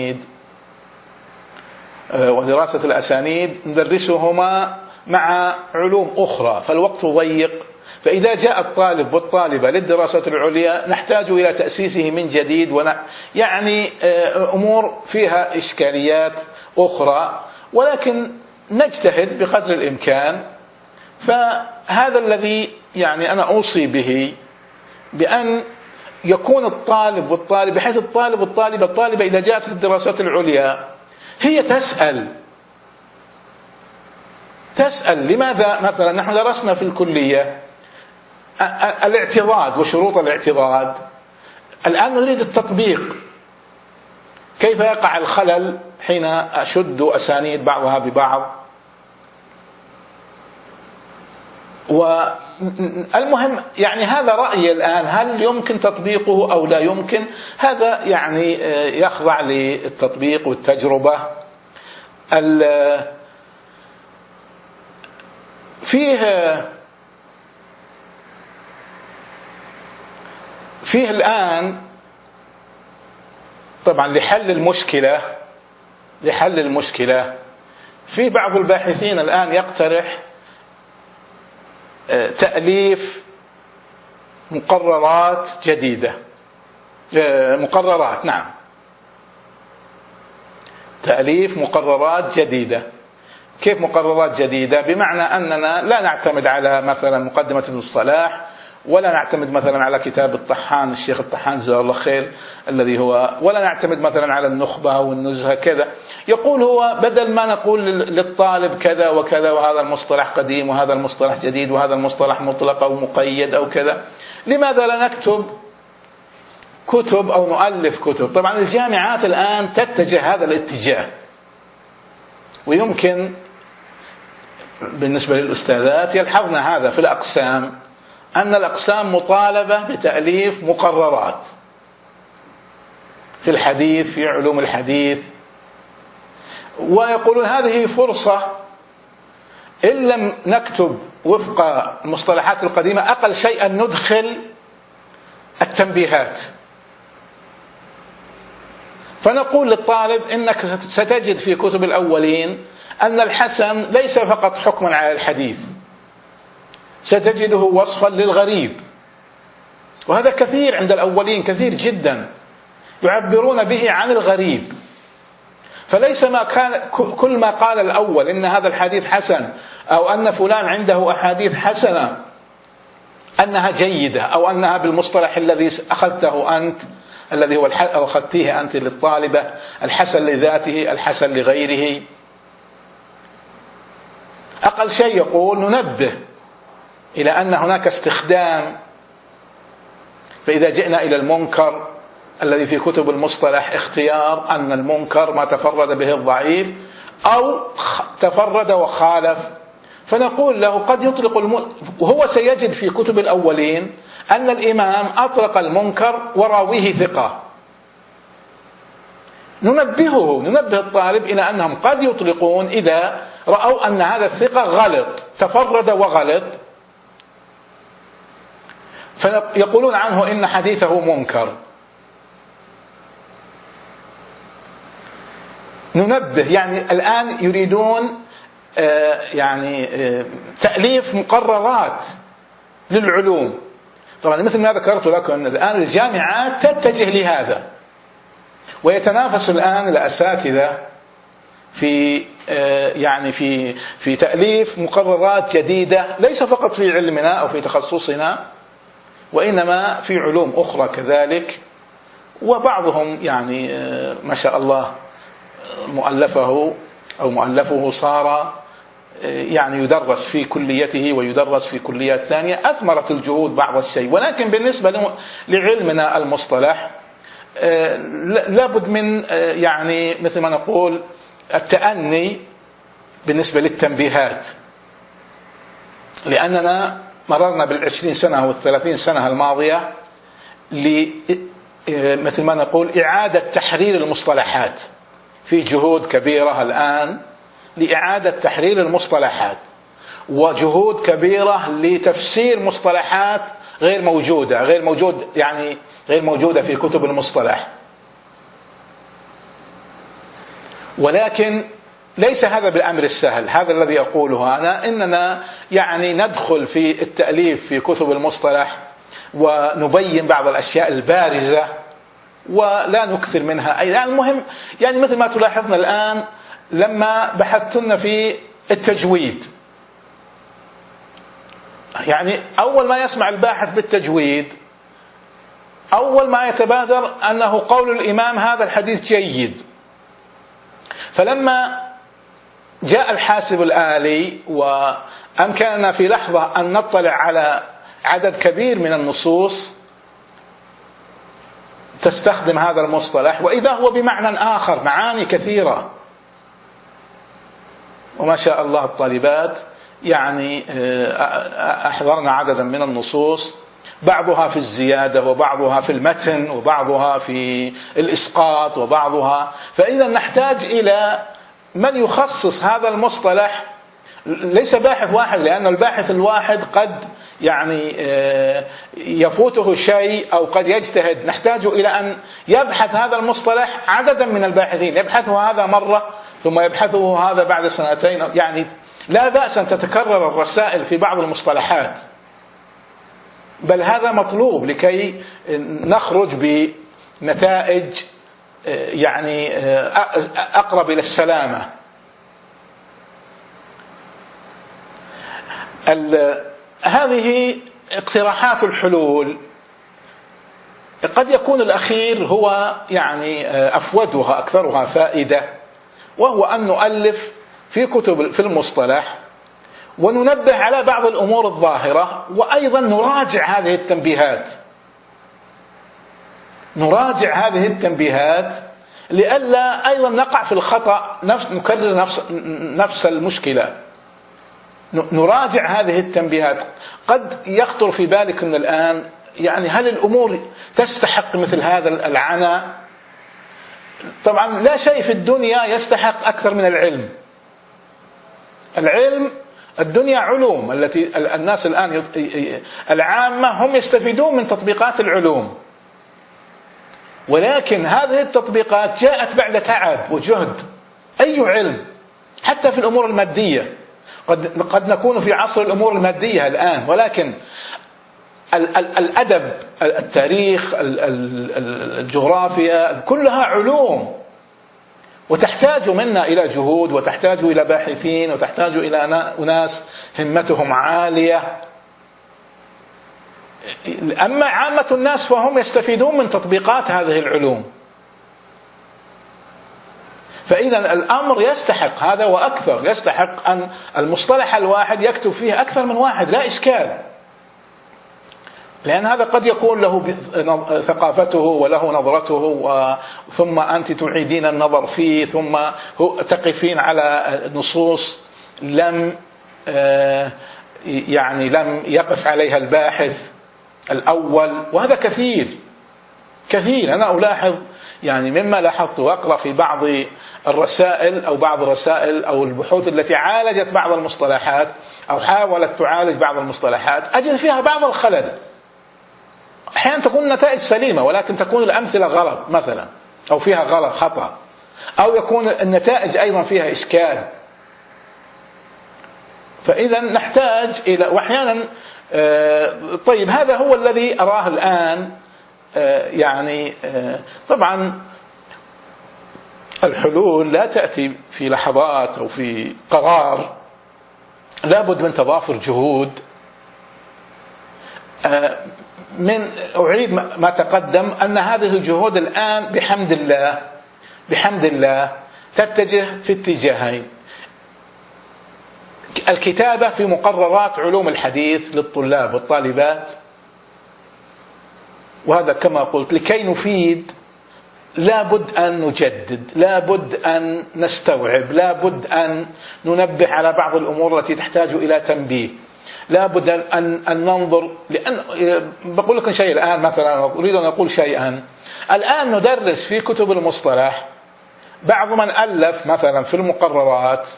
الأسانيد ندرسهما مع علوم أخرى، فالوقت ضيق. فإذا جاء الطالب والطالبة للدراسات العليا نحتاج إلى تأسيسه من جديد، يعني أمور فيها إشكاليات أخرى، ولكن نجتهد بقدر الإمكان. فهذا الذي يعني أنا أوصي به، بأن يكون الطالب والطالب، بحيث الطالب والطالبة إذا جاءت للدراسات العليا هي تسأل لماذا. مثلا نحن درسنا في الكلية الاعتضاد وشروط الاعتضاد، الآن نريد التطبيق، كيف يقع الخلل حين أشد أسانيد بعضها ببعض. والمهم يعني هذا رأيي الآن، هل يمكن تطبيقه أو لا يمكن، هذا يعني يخضع للتطبيق والتجربة. فيه الآن طبعا لحل المشكلة في بعض الباحثين الآن يقترح تأليف مقررات جديدة. تأليف مقررات جديدة. كيف مقررات جديدة؟ بمعنى أننا لا نعتمد على مثلا مقدمة ابن الصلاح، ولا نعتمد مثلا على كتاب الطحان، الشيخ الطحان جزاه الله خير ولا نعتمد مثلا على النخبة والنزهة كذا. يقول هو بدل ما نقول للطالب كذا وكذا، وهذا المصطلح قديم وهذا المصطلح جديد وهذا المصطلح مطلق أو مقيد أو كذا، لماذا لا نكتب كتب أو نؤلف كتب؟ طبعا الجامعات الآن تتجه هذا الاتجاه، ويمكن بالنسبة للأستاذات يلحظن هذا في الأقسام، أن الأقسام مطالبة بتأليف مقررات في الحديث، في علوم الحديث، ويقولون هذه فرصة، إن لم نكتب وفق المصطلحات القديمة أقل شيء أن ندخل التنبيهات. فنقول للطالب إنك ستجد في كتب الأولين أن الحسن ليس فقط حكما على الحديث، ستجده وصفا للغريب، وهذا كثير عند الأولين، كثير جدا يعبرون به عن الغريب. فليس كل ما قال الأول إن هذا الحديث حسن، أو أن فلان عنده أحاديث حسنة أنها جيدة، أو أنها بالمصطلح الذي أخذته أنت، الذي هو أو أخذتيه أنت للطالبة، الحسن لذاته، الحسن لغيره. أقل شيء يقول ننبه إلى أن هناك استخدام. فإذا جئنا إلى المنكر الذي في كتب المصطلح، اختيار أن المنكر ما تفرد به الضعيف أو تفرد وخالف، فنقول له قد يطلق وهو سيجد في كتب الأولين أن الإمام أطلق المنكر وراويه ثقة. ننبه الطالب إلى أنهم قد يطلقون إذا رأوا أن هذا الثقة غلط، تفرد وغلط، فيقولون عنه إن حديثه منكر. ننبه، يعني الآن يريدون يعني تأليف مقررات للعلوم. طبعا مثل ما ذكرت لكم أن الآن الجامعات تتجه لهذا، ويتنافس الآن الأساتذة في يعني في تأليف مقررات جديدة، ليس فقط في علمنا أو في تخصصنا، وإنما في علوم أخرى كذلك. وبعضهم يعني ما شاء الله مؤلفه صار يعني يدرس في كليته ويدرس في كليات ثانية، أثمرت الجهود بعض الشيء. ولكن بالنسبة لعلمنا المصطلح لابد من يعني مثل ما نقول التأني بالنسبة للتنبيهات، لأننا مررنا بالعشرين سنة والثلاثين سنة الماضية مثل ما نقول إعادة تحرير المصطلحات. في جهود كبيرة الآن لإعادة تحرير المصطلحات، وجهود كبيرة لتفسير مصطلحات غير موجودة في كتب المصطلح. ولكن ليس هذا بالأمر السهل، هذا الذي أقوله أنا، إننا يعني ندخل في التأليف في كتب المصطلح ونبين بعض الأشياء البارزة ولا نكثر منها. يعني المهم يعني مثل ما تلاحظنا الآن لما بحثتنا في التجويد، يعني أول ما يسمع الباحث بالتجويد أول ما يتبادر أنه قول الإمام هذا الحديث جيد. فلما جاء الحاسب الآلي وأمكننا في لحظة أن نطلع على عدد كبير من النصوص تستخدم هذا المصطلح، وإذا هو بمعنى آخر، معاني كثيرة. وما شاء الله الطالبات يعني أحضرنا عددا من النصوص، بعضها في الزيادة وبعضها في المتن وبعضها في الإسقاط وبعضها. فإذا نحتاج إلى من يخصص هذا المصطلح، ليس باحث واحد، لأن الباحث الواحد قد يعني يفوته شيء أو قد يجتهد. نحتاج إلى أن يبحث هذا المصطلح عددا من الباحثين، يبحثه هذا مرة ثم يبحثه هذا بعد سنتين. يعني لا بأس أن تتكرر الرسائل في بعض المصطلحات، بل هذا مطلوب لكي نخرج بنتائج يعني أقرب إلى السلامة. هذه اقتراحات الحلول. قد يكون الأخير هو يعني أفودها أكثرها فائدة، وهو أن نؤلف في كتب في المصطلح وننبه على بعض الأمور الظاهرة، وأيضا نراجع هذه التنبيهات لئلا أيضا نقع في الخطأ، نكرر نفس المشكلة. نراجع هذه التنبيهات. قد يخطر في بالك من الآن يعني هل الأمور تستحق مثل هذا العناء؟ طبعا لا شيء في الدنيا يستحق أكثر من العلم. الدنيا علوم، التي الناس الآن العامة هم يستفيدون من تطبيقات العلوم، ولكن هذه التطبيقات جاءت بعد تعب وجهد. أي علم حتى في الأمور المادية، قد نكون في عصر الأمور المادية الآن، ولكن الأدب، التاريخ، الجغرافيا، كلها علوم وتحتاج منا إلى جهود، وتحتاج إلى باحثين، وتحتاج إلى أناس همتهم عالية. أما عامة الناس فهم يستفيدون من تطبيقات هذه العلوم. فإذا الأمر يستحق هذا وأكثر، يستحق أن المصطلح الواحد يكتب فيه أكثر من واحد، لا إشكال، لأن هذا قد يكون له ثقافته وله نظرته، ثم أنت تعيدين النظر فيه، ثم تقفين على نصوص لم يقف عليها الباحث الأول، وهذا كثير. أنا ألاحظ يعني مما لاحظت وأقرأ في بعض الرسائل أو البحوث التي عالجت بعض المصطلحات أو حاولت تعالج بعض المصطلحات، أجد فيها بعض الخلل. أحيانا تكون النتائج سليمة، ولكن تكون الأمثلة غلط مثلا، أو فيها غلط خطأ، أو يكون النتائج أيضا فيها إشكال. فإذا نحتاج إلى، وأحيانا طيب هذا هو الذي أراه الآن. يعني طبعا الحلول لا تأتي في لحظات أو في قرار، لابد من تضافر جهود. أعيد ما تقدم أن هذه الجهود الآن بحمد الله تتجه في اتجاهين: الكتابة في مقررات علوم الحديث للطلاب والطالبات، وهذا كما قلت لكي نفيد لابد أن نجدد، لابد أن نستوعب، لابد أن ننبه على بعض الأمور التي تحتاج إلى تنبيه، لابد أن ننظر. لأن بقول لكم شيء الآن، مثلا أريد أن أقول شيئا الآن ندرس في كتب المصطلح، بعض من ألف مثلا في المقررات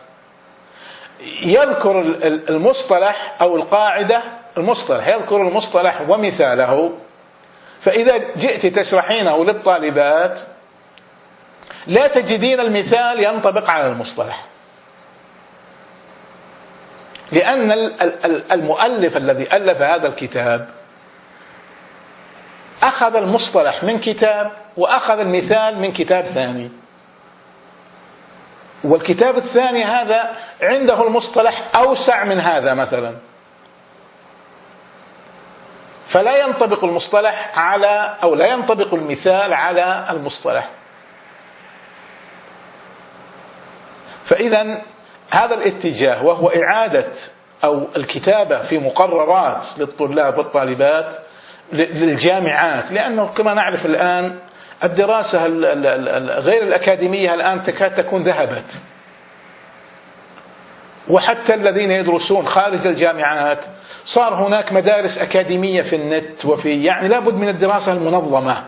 يذكر المصطلح أو القاعدة، المصطلح يذكر المصطلح ومثاله، فإذا جئت تشرحينه للطالبات لا تجدين المثال ينطبق على المصطلح، لأن المؤلف الذي ألف هذا الكتاب أخذ المصطلح من كتاب وأخذ المثال من كتاب ثاني، والكتاب الثاني هذا عنده المصطلح أوسع من هذا مثلا، فلا ينطبق المصطلح على، أو لا ينطبق المثال على المصطلح. فإذا هذا الاتجاه، وهو إعادة أو الكتابة في مقررات للطلاب والطالبات للجامعات، لأنه كما نعرف الآن الدراسة غير الأكاديمية الآن تكاد تكون ذهبت، وحتى الذين يدرسون خارج الجامعات صار هناك مدارس أكاديمية في النت وفي، يعني لابد من الدراسة المنظمة،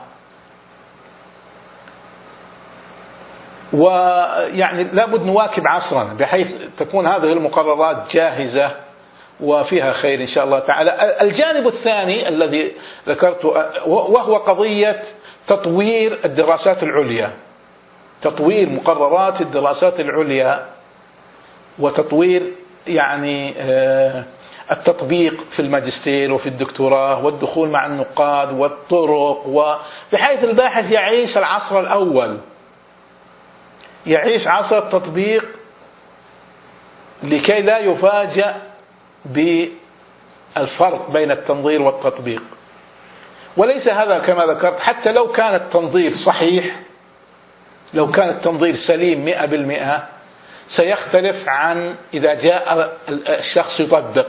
ويعني لابد نواكب عصرا بحيث تكون هذه المقررات جاهزة وفيها خير إن شاء الله تعالى. الجانب الثاني الذي ذكرته وهو قضية تطوير الدراسات العليا، تطوير مقررات الدراسات العليا، وتطوير يعني التطبيق في الماجستير وفي الدكتوراه، والدخول مع النقاد والطرق، بحيث الباحث يعيش العصر الأول، يعيش عصر التطبيق لكي لا يفاجأ بالفرق بين التنظير والتطبيق. وليس هذا كما ذكرت، حتى لو كان التنظير صحيح، لو كان التنظير سليم 100%، سيختلف عن إذا جاء الشخص يطبق.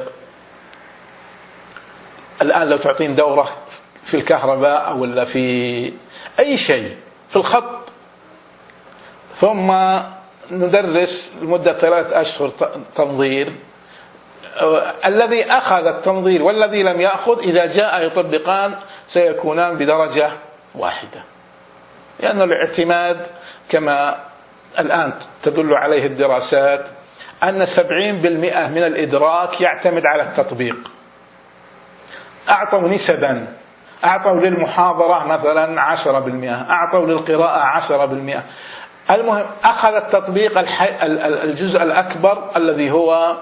الآن لو تعطين دورة في الكهرباء أو ولا في أي شيء في الخط، ثم ندرس لمدة 3 أشهر تنظير، الذي أخذ التنظير والذي لم يأخذ إذا جاء يطبقان سيكونان بدرجة واحدة، لأن الاعتماد كما الآن تدل عليه الدراسات أن 70% من الإدراك يعتمد على التطبيق. أعطوا نسبا، أعطوا للمحاضرة مثلا 10%، أعطوا للقراءة 10%، المهم أخذ التطبيق الجزء الأكبر الذي هو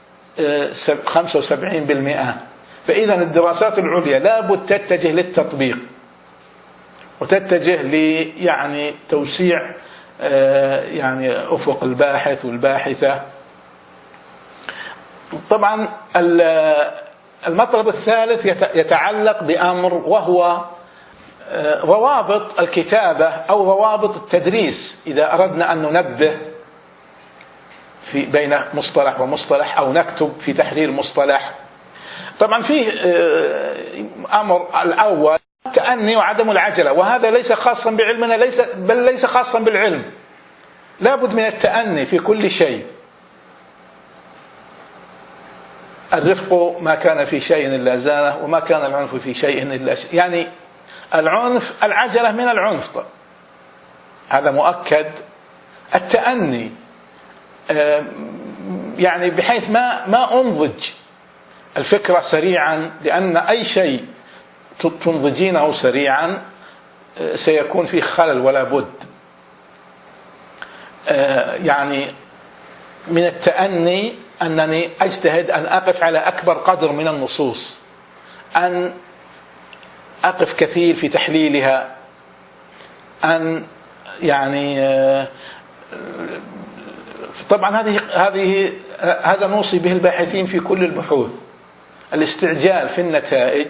75%. فإذا الدراسات العليا لابد تتجه للتطبيق، وتتجه يعني توسيع يعني أفق الباحث والباحثة. طبعا المطلب الثالث يتعلق بأمر، وهو ضوابط الكتابة أو ضوابط التدريس إذا أردنا أن ننبه بين مصطلح ومصطلح أو نكتب في تحرير مصطلح. طبعا فيه أمر الأول التأني وعدم العجلة، وهذا ليس خاصا بعلمنا، بل ليس خاصا بالعلم. لابد من التأني في كل شيء. الرفق ما كان في شيء إلا زانه، وما كان العنف في شيء إلا يعني العنف، العجلة من العنف، هذا مؤكد. التأني يعني بحيث ما أنضج الفكرة سريعا، لأن أي شيء تنضجينه سريعا سيكون فيه خلل ولا بد. يعني من التأني أنني أجتهد أن أقف على أكبر قدر من النصوص، أن أقف كثير في تحليلها، أن يعني طبعا هذا نوصي به الباحثين في كل البحوث، الاستعجال في النتائج.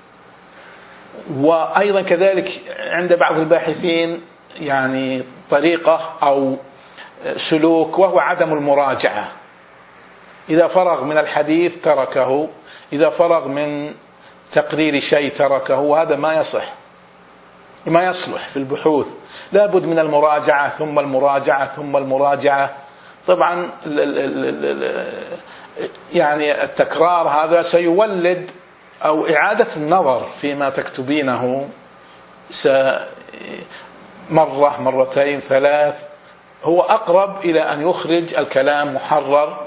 وأيضا كذلك عند بعض الباحثين يعني طريقة أو سلوك وهو عدم المراجعة، إذا فرغ من الحديث تركه، إذا فرغ من تقرير شيء تركه، وهذا ما يصلح في البحوث. لابد من المراجعة ثم المراجعة ثم المراجعة. طبعا يعني التكرار هذا سيولد أو إعادة النظر فيما تكتبينه مرة مرتين ثلاث، هو أقرب إلى أن يخرج الكلام محرر.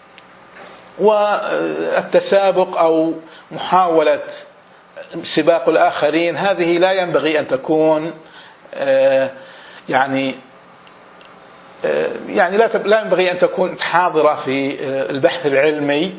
والتسابق أو محاولة سباق الآخرين هذه لا ينبغي أن تكون يعني لا ينبغي أن تكون حاضرة في البحث العلمي.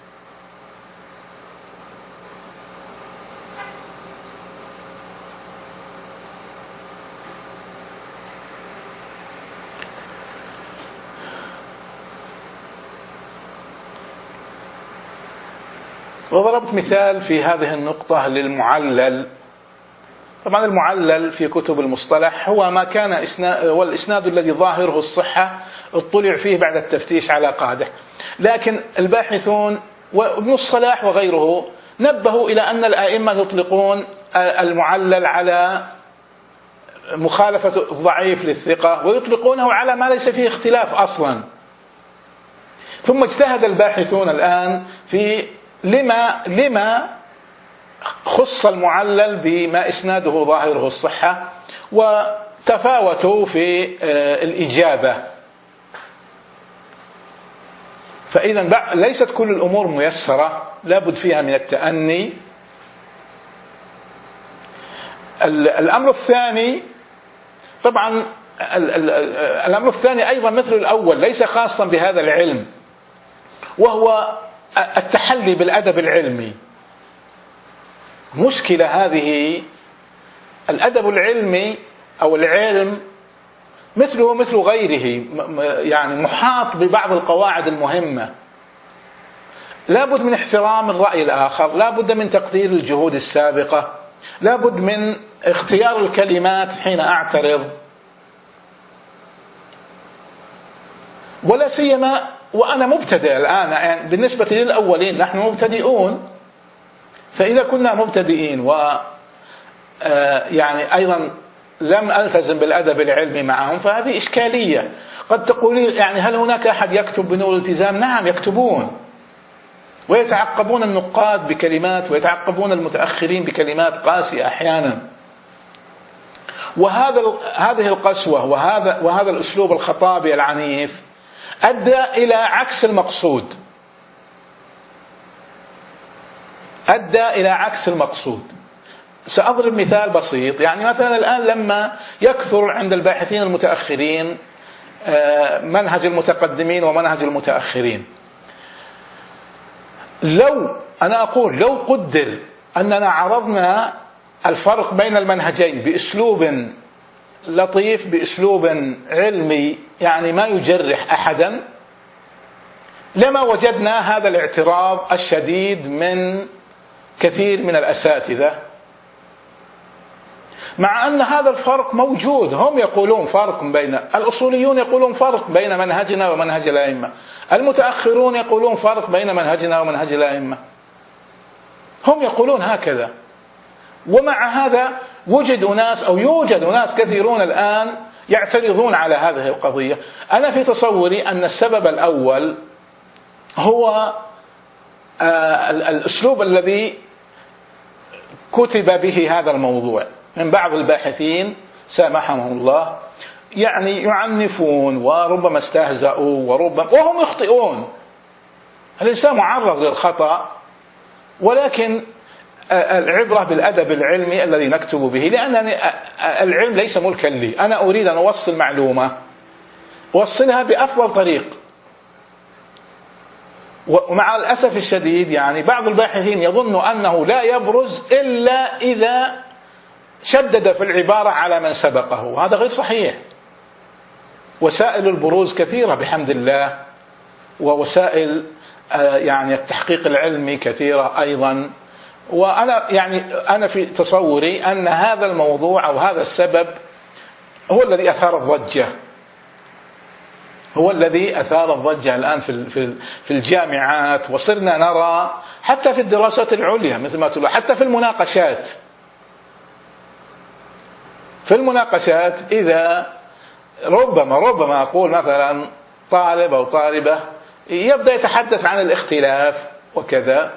وضربت مثال في هذه النقطة للمعلل. طبعا المعلل في كتب المصطلح هو ما كان والإسناد الذي ظاهره الصحة اطلع فيه بعد التفتيش على قاده، لكن الباحثون وابن الصلاح وغيره نبهوا إلى أن الآئمة يطلقون المعلل على مخالفة ضعيف للثقة، ويطلقونه على ما ليس فيه اختلاف أصلا. ثم اجتهد الباحثون الآن في لما خص المعلل بما إسناده ظاهره الصحة، وتفاوتوا في الإجابة. فإذا ليست كل الأمور ميسرة، لابد فيها من التأني. الأمر الثاني طبعا الأمر الثاني أيضا مثل الأول ليس خاصا بهذا العلم، وهو التحلي بالأدب العلمي. مشكلة هذه، الأدب العلمي أو العلم مثله مثل غيره يعني محاط ببعض القواعد المهمة. لابد من احترام الرأي الآخر، لابد من تقدير الجهود السابقة، لابد من اختيار الكلمات حين أعترض، ولا سيما وأنا مبتدئ الآن. يعني بالنسبة للأولين نحن مبتدئون، فإذا كنا مبتدئين يعني أيضا لم ألتزم بالأدب العلمي معهم، فهذه إشكالية. قد تقولي يعني هل هناك أحد يكتب بدون التزام؟ نعم يكتبون، ويتعقبون النقاد بكلمات، ويتعقبون المتأخرين بكلمات قاسية أحيانا. هذه القسوة وهذا الأسلوب الخطابي العنيف أدى إلى عكس المقصود، سأضرب مثال بسيط. يعني مثلا الآن لما يكثر عند الباحثين المتأخرين منهج المتقدمين ومنهج المتأخرين، لو قدر أننا عرضنا الفرق بين المنهجين بأسلوب لطيف، بأسلوب علمي يعني ما يجرح أحدا، لما وجدنا هذا الاعتراض الشديد من كثير من الأساتذة، مع أن هذا الفرق موجود. هم يقولون فرق بين الأصوليون، يقولون فرق بين منهجنا ومنهج الأئمة، المتأخرون يقولون فرق بين منهجنا ومنهج الأئمة، هم يقولون هكذا. ومع هذا يوجد ناس كثيرون الآن يعترضون على هذه القضية. أنا في تصوري أن السبب الأول هو الأسلوب الذي كتب به هذا الموضوع من بعض الباحثين سامحهم الله، يعني يعنفون وربما استهزأوا وهم يخطئون. الإنسان معرض للخطأ، ولكن العبرة بالأدب العلمي الذي نكتب به، لأن العلم ليس ملكا لي. أنا أريد أن أوصل معلومة، وصلها بأفضل طريق. ومع الأسف الشديد يعني بعض الباحثين يظن أنه لا يبرز إلا إذا شدد في العبارة على من سبقه، وهذا غير صحيح. وسائل البروز كثيرة بحمد الله، ووسائل يعني التحقيق العلمي كثيرة أيضا. وأنا في تصوري أن هذا الموضوع أو هذا السبب هو الذي أثار الضجة، هو الذي أثار الضجة الآن في الجامعات. وصرنا نرى حتى في الدراسات العليا مثل ما تقول، حتى في المناقشات إذا ربما أقول مثلا طالب أو طالبة يبدأ يتحدث عن الاختلاف وكذا،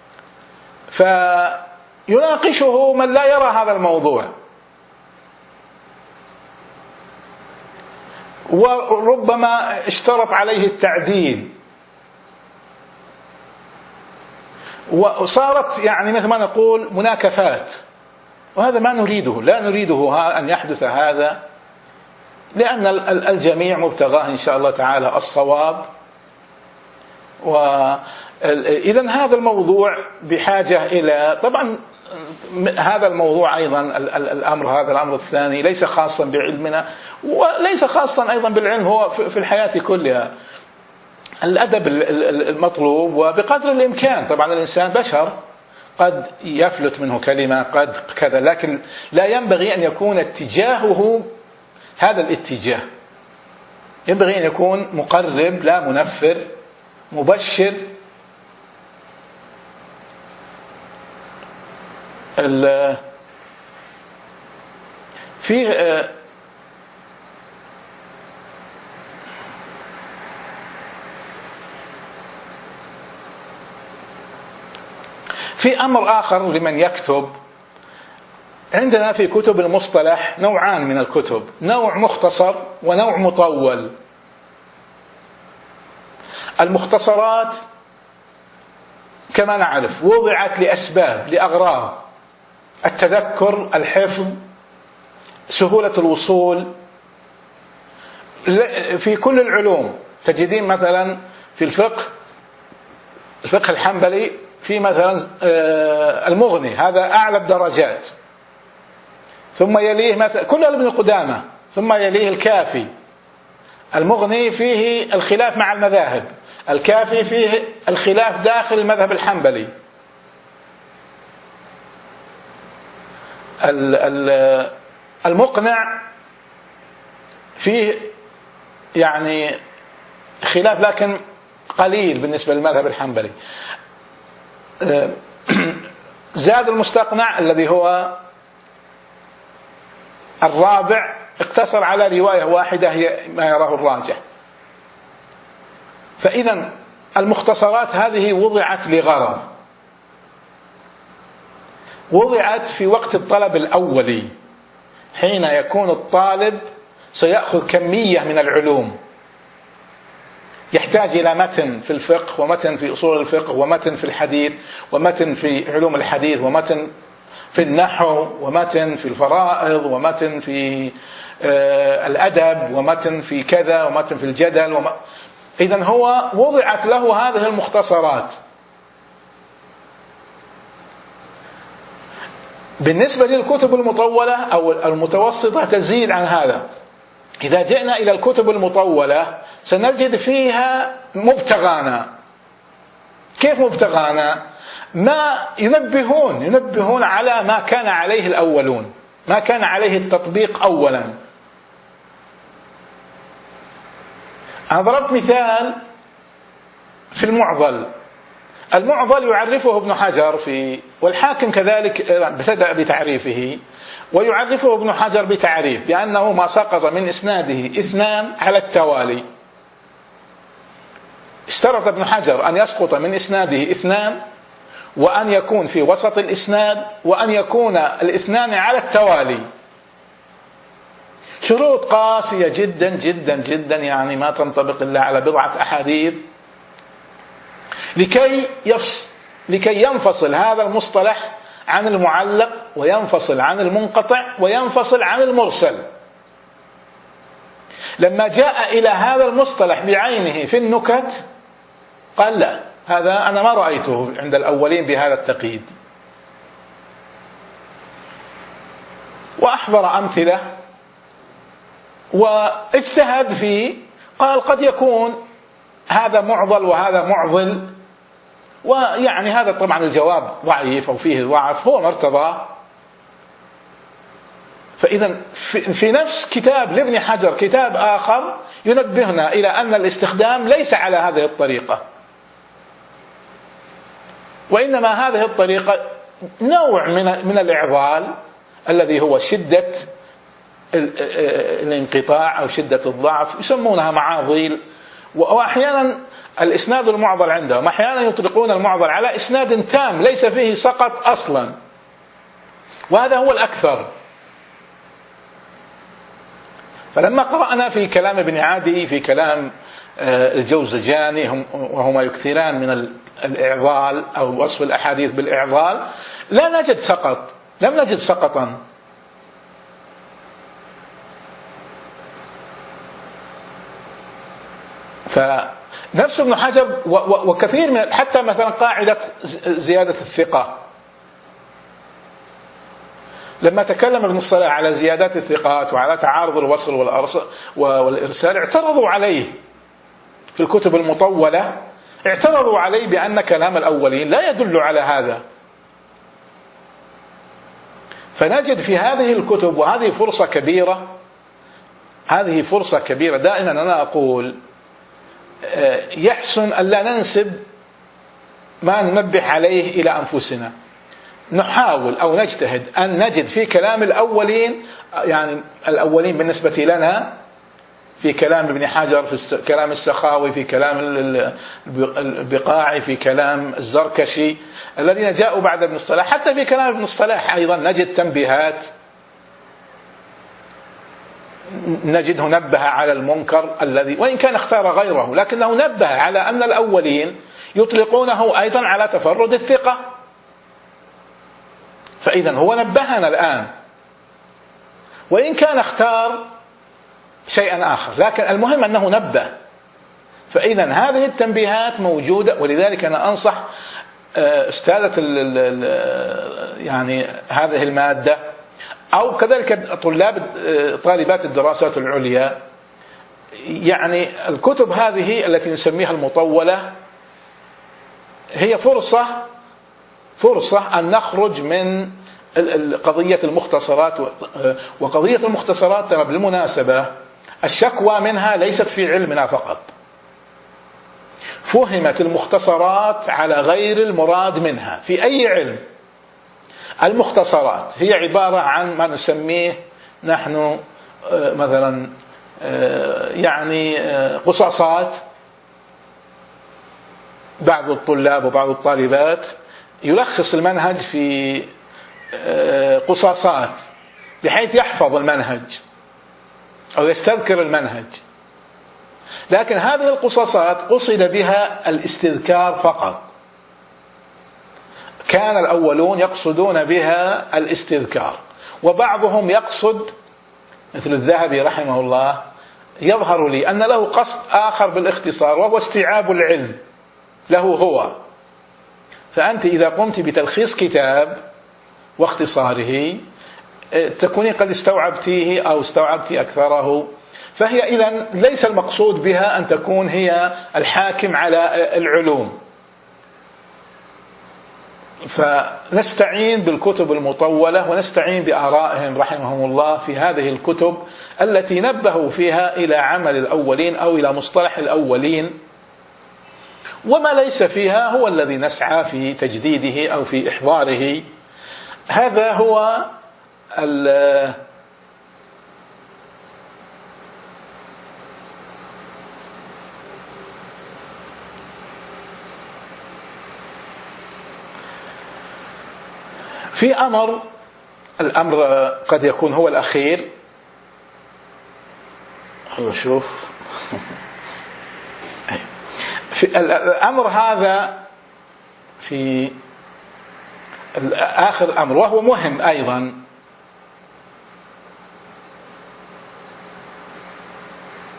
فيناقشه من لا يرى هذا الموضوع، وربما اشترط عليه التعديل، وصارت يعني مثل ما نقول مناكفات. وهذا ما نريده، لا نريده أن يحدث هذا، لأن الجميع مبتغاه إن شاء الله تعالى الصواب. وإذا هذا الموضوع بحاجة إلى، طبعا هذا الموضوع أيضا هذا الأمر الثاني ليس خاصا بعلمنا، وليس خاصا أيضا بالعلم، هو في الحياة كلها الأدب المطلوب. وبقدر الإمكان طبعا الإنسان بشر، قد يفلت منه كلمة قد كذا، لكن لا ينبغي أن يكون اتجاهه هذا الاتجاه. ينبغي أن يكون مقرب لا منفر، مبشر. في أمر آخر لمن يكتب. عندنا في كتب المصطلح نوعان من الكتب، نوع مختصر ونوع مطول. المختصرات كما نعرف وضعت لأسباب، لأغراض: التذكر، الحفظ، سهولة الوصول. في كل العلوم تجدين مثلا في الفقه الحنبلي في مثلا المغني، هذا أعلى الدرجات، ثم يليه مثلا كل ابن قدامة، ثم يليه الكافي. المغني فيه الخلاف مع المذاهب، الكافي فيه الخلاف داخل المذهب الحنبلي. المقنع فيه يعني خلاف لكن قليل بالنسبة للمذهب الحنبلي. زاد المستقنع الذي هو الرابع اقتصر على رواية واحدة هي ما يراه الراجح. فإذا المختصرات هذه وضعت لغرض، وضعت في وقت الطلب الأولي، حين يكون الطالب سيأخذ كمية من العلوم، يحتاج إلى متن في الفقه، ومتن في أصول الفقه، ومتن في الحديث، ومتن في علوم الحديث، ومتن في النحو، ومتن في الفرائض، ومتن في الأدب، ومتن في كذا، ومتن في الجدل. إذن هو وضعت له هذه المختصرات. بالنسبة للكتب المطولة أو المتوسطة تزيد عن هذا. إذا جئنا إلى الكتب المطولة سنجد فيها مبتغانا. كيف مبتغانا؟ ما ينبهون على ما كان عليه الأولون، ما كان عليه التطبيق أولا. أنا ضربت مثال في المعضل يعرفه ابن حجر والحاكم كذلك ابتدأ بتعريفه، ويعرفه ابن حجر بتعريف بأنه ما سقط من إسناده اثنان على التوالي. اشترط ابن حجر أن يسقط من إسناده اثنان، وأن يكون في وسط الإسناد، وأن يكون الاثنان على التوالي. شروط قاسية جدا جدا جدا، يعني ما تنطبق إلا على بضعة أحاديث، لكي ينفصل هذا المصطلح عن المعلق، وينفصل عن المنقطع، وينفصل عن المرسل. لما جاء إلى هذا المصطلح بعينه في النكت قال لا، هذا أنا ما رأيته عند الأولين بهذا التقييد، وأحضر أمثلة واجتهد فيه، قال قد يكون هذا معضل وهذا معضل، ويعني هذا طبعا الجواب ضعيف أو فيه ضعف، هو ما ارتضاه. فإذا في نفس كتاب لابن حجر كتاب آخر ينبهنا إلى أن الاستخدام ليس على هذه الطريقة، وإنما هذه الطريقة نوع من الإعضال الذي هو شدة الانقطاع أو شدة الضعف، يسمونها معاضيل. وأحيانا الإسناد المعضل عندهم أحيانا يطلقون المعضل على إسناد تام ليس فيه سقط أصلا، وهذا هو الأكثر. فلما قرأنا في كلام ابن عدي في كلام الجوزجاني وهما يكثران من الإعضال أو وصف الأحاديث بالإعضال، لا نجد سقط، لم نجد سقطا. فنفس ابن حجر وكثير من حتى مثلا قاعدة زيادة الثقة، لما تكلم ابن الصلاح على زيادات الثقات وعلى تعارض الوصل والإرسال اعترضوا عليه في الكتب المطولة، اعترضوا عليه بأن كلام الأولين لا يدل على هذا. فنجد في هذه الكتب، وهذه فرصة كبيرة، هذه فرصة كبيرة. دائما أنا أقول يحسن ألا ننسب ما ننبه عليه إلى أنفسنا، نحاول أو نجتهد أن نجد في كلام الأولين، يعني الأولين بالنسبة لنا في كلام ابن حجر، في كلام السخاوي، في كلام البقاعي، في كلام الزركشي الذين جاءوا بعد ابن الصلاح، حتى في كلام ابن الصلاح أيضا نجد تنبيهات، نجده نبه على المنكر الذي وإن كان اختار غيره، لكنه نبه على أن الأولين يطلقونه أيضا على تفرد الثقة. فإذا هو نبهنا الآن وإن كان اختار شيئا آخر، لكن المهم أنه نبه. فإذا هذه التنبيهات موجودة، ولذلك أنا أنصح أستاذة يعني هذه المادة أو كذلك طالبات الدراسات العليا، يعني الكتب هذه التي نسميها المطولة هي فرصة أن نخرج من قضية المختصرات. وقضية المختصرات بالمناسبة الشكوى منها ليست في علمنا فقط، فهمت المختصرات على غير المراد منها في أي علم. المختصرات هي عبارة عن ما نسميه نحن مثلا يعني قصاصات. بعض الطلاب وبعض الطالبات يلخص المنهج في قصاصات بحيث يحفظ المنهج أو يستذكر المنهج، لكن هذه القصاصات قصد بها الاستذكار فقط. كان الأولون يقصدون بها الاستذكار، وبعضهم يقصد مثل الذهبي رحمه الله، يظهر لي أن له قصد آخر بالاختصار وهو استيعاب العلم له هو. فأنت إذا قمت بتلخيص كتاب واختصاره تكوني قد استوعبتيه أو استوعبت أكثره، فهي إذن ليس المقصود بها أن تكون هي الحاكم على العلوم. فنستعين بالكتب المطولة ونستعين بآرائهم رحمهم الله في هذه الكتب التي نبهوا فيها إلى عمل الأولين أو إلى مصطلح الأولين، وما ليس فيها هو الذي نسعى في تجديده أو في إحضاره. هذا هو في الأمر قد يكون هو الأخير. شوف في الأمر هذا في آخر أمر وهو مهم أيضا،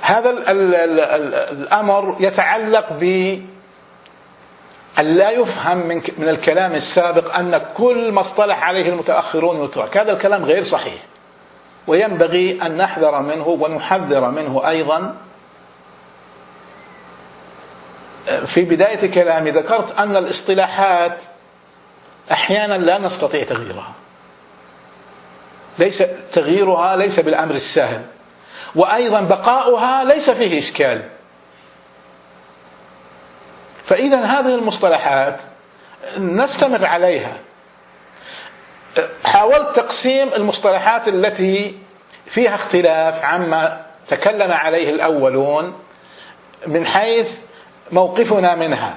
هذا الأمر يتعلق بأن لا يفهم من الكلام السابق أن كل ما اصطلح عليه المتأخرون يترك. هذا الكلام غير صحيح، وينبغي أن نحذر منه ونحذر منه أيضا. في بداية كلامي ذكرت أن الاصطلاحات أحيانا لا نستطيع تغييرها، تغييرها ليس بالأمر السهل، وأيضا بقاؤها ليس فيه إشكال. فإذا هذه المصطلحات نستمر عليها. حاولت تقسيم المصطلحات التي فيها اختلاف عما تكلم عليه الأولون من حيث موقفنا منها.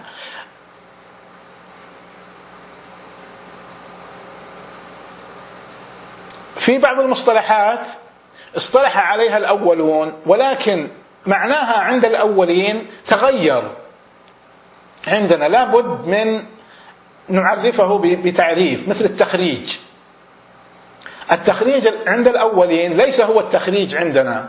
في بعض المصطلحات اصطلح عليها الأولون ولكن معناها عند الأولين تغير، عندنا لابد من نعرفه بتعريف، مثل التخريج. التخريج عند الأولين ليس هو التخريج عندنا.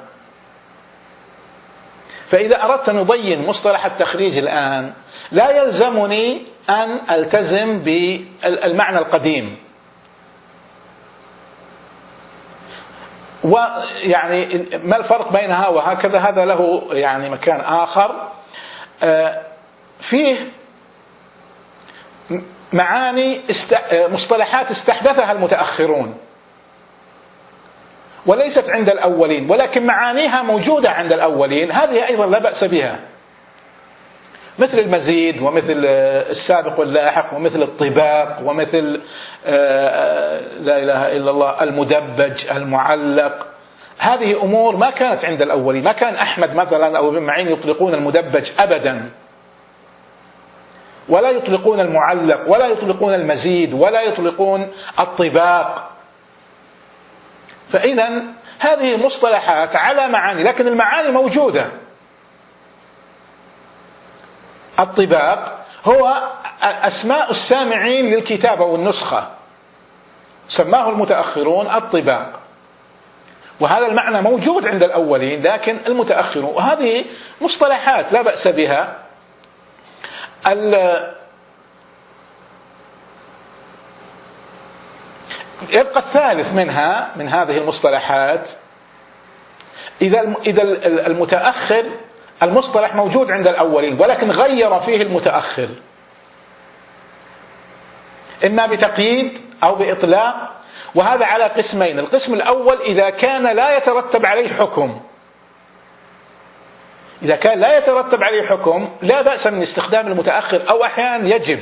فإذا أردت أن نبين مصطلح التخريج الآن لا يلزمني أن ألتزم بالمعنى القديم، ويعني ما الفرق بينها وهكذا، هذا له يعني مكان آخر. فيه معاني مصطلحات استحدثها المتأخرون وليست عند الأولين، ولكن معانيها موجودة عند الأولين، هذه أيضا لا بأس بها، مثل المزيد ومثل السابق واللاحق ومثل الطباق ومثل لا إله إلا الله المدبج المعلق. هذه أمور ما كانت عند الأولين، ما كان أحمد مثلا أو ابن معين يطلقون المدبج أبدا، ولا يطلقون المعلق ولا يطلقون المزيد ولا يطلقون الطباق. فإذا هذه مصطلحات على معاني، لكن المعاني موجودة. الطباق هو أسماء السامعين للكتابة والنسخة، سماه المتأخرون الطباق، وهذا المعنى موجود عند الأولين لكن المتأخرون، وهذه مصطلحات لا بأس بها. يبقى الثالث منها من هذه المصطلحات، إذا المتأخر المصطلح موجود عند الأولين ولكن غير فيه المتأخر، إما بتقييد أو بإطلاق، وهذا على قسمين. القسم الأول إذا كان لا يترتب عليه حكم، إذا كان لا يترتب عليه حكم لا بأس من استخدام المتأخر، أو أحيانا يجب.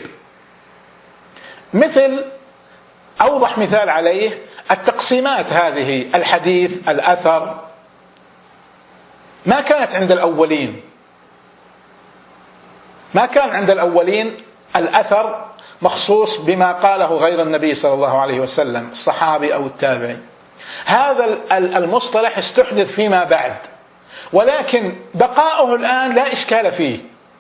مثل أوضح مثال عليه التقسيمات هذه، الحديث، الأثر، ما كانت عند الأولين. ما كان عند الأولين الأثر مخصوص بما قاله غير النبي صلى الله عليه وسلم، الصحابي أو التابعي. هذا المصطلح استحدث فيما بعد، ولكن بقاؤه الآن لا إشكال فيه.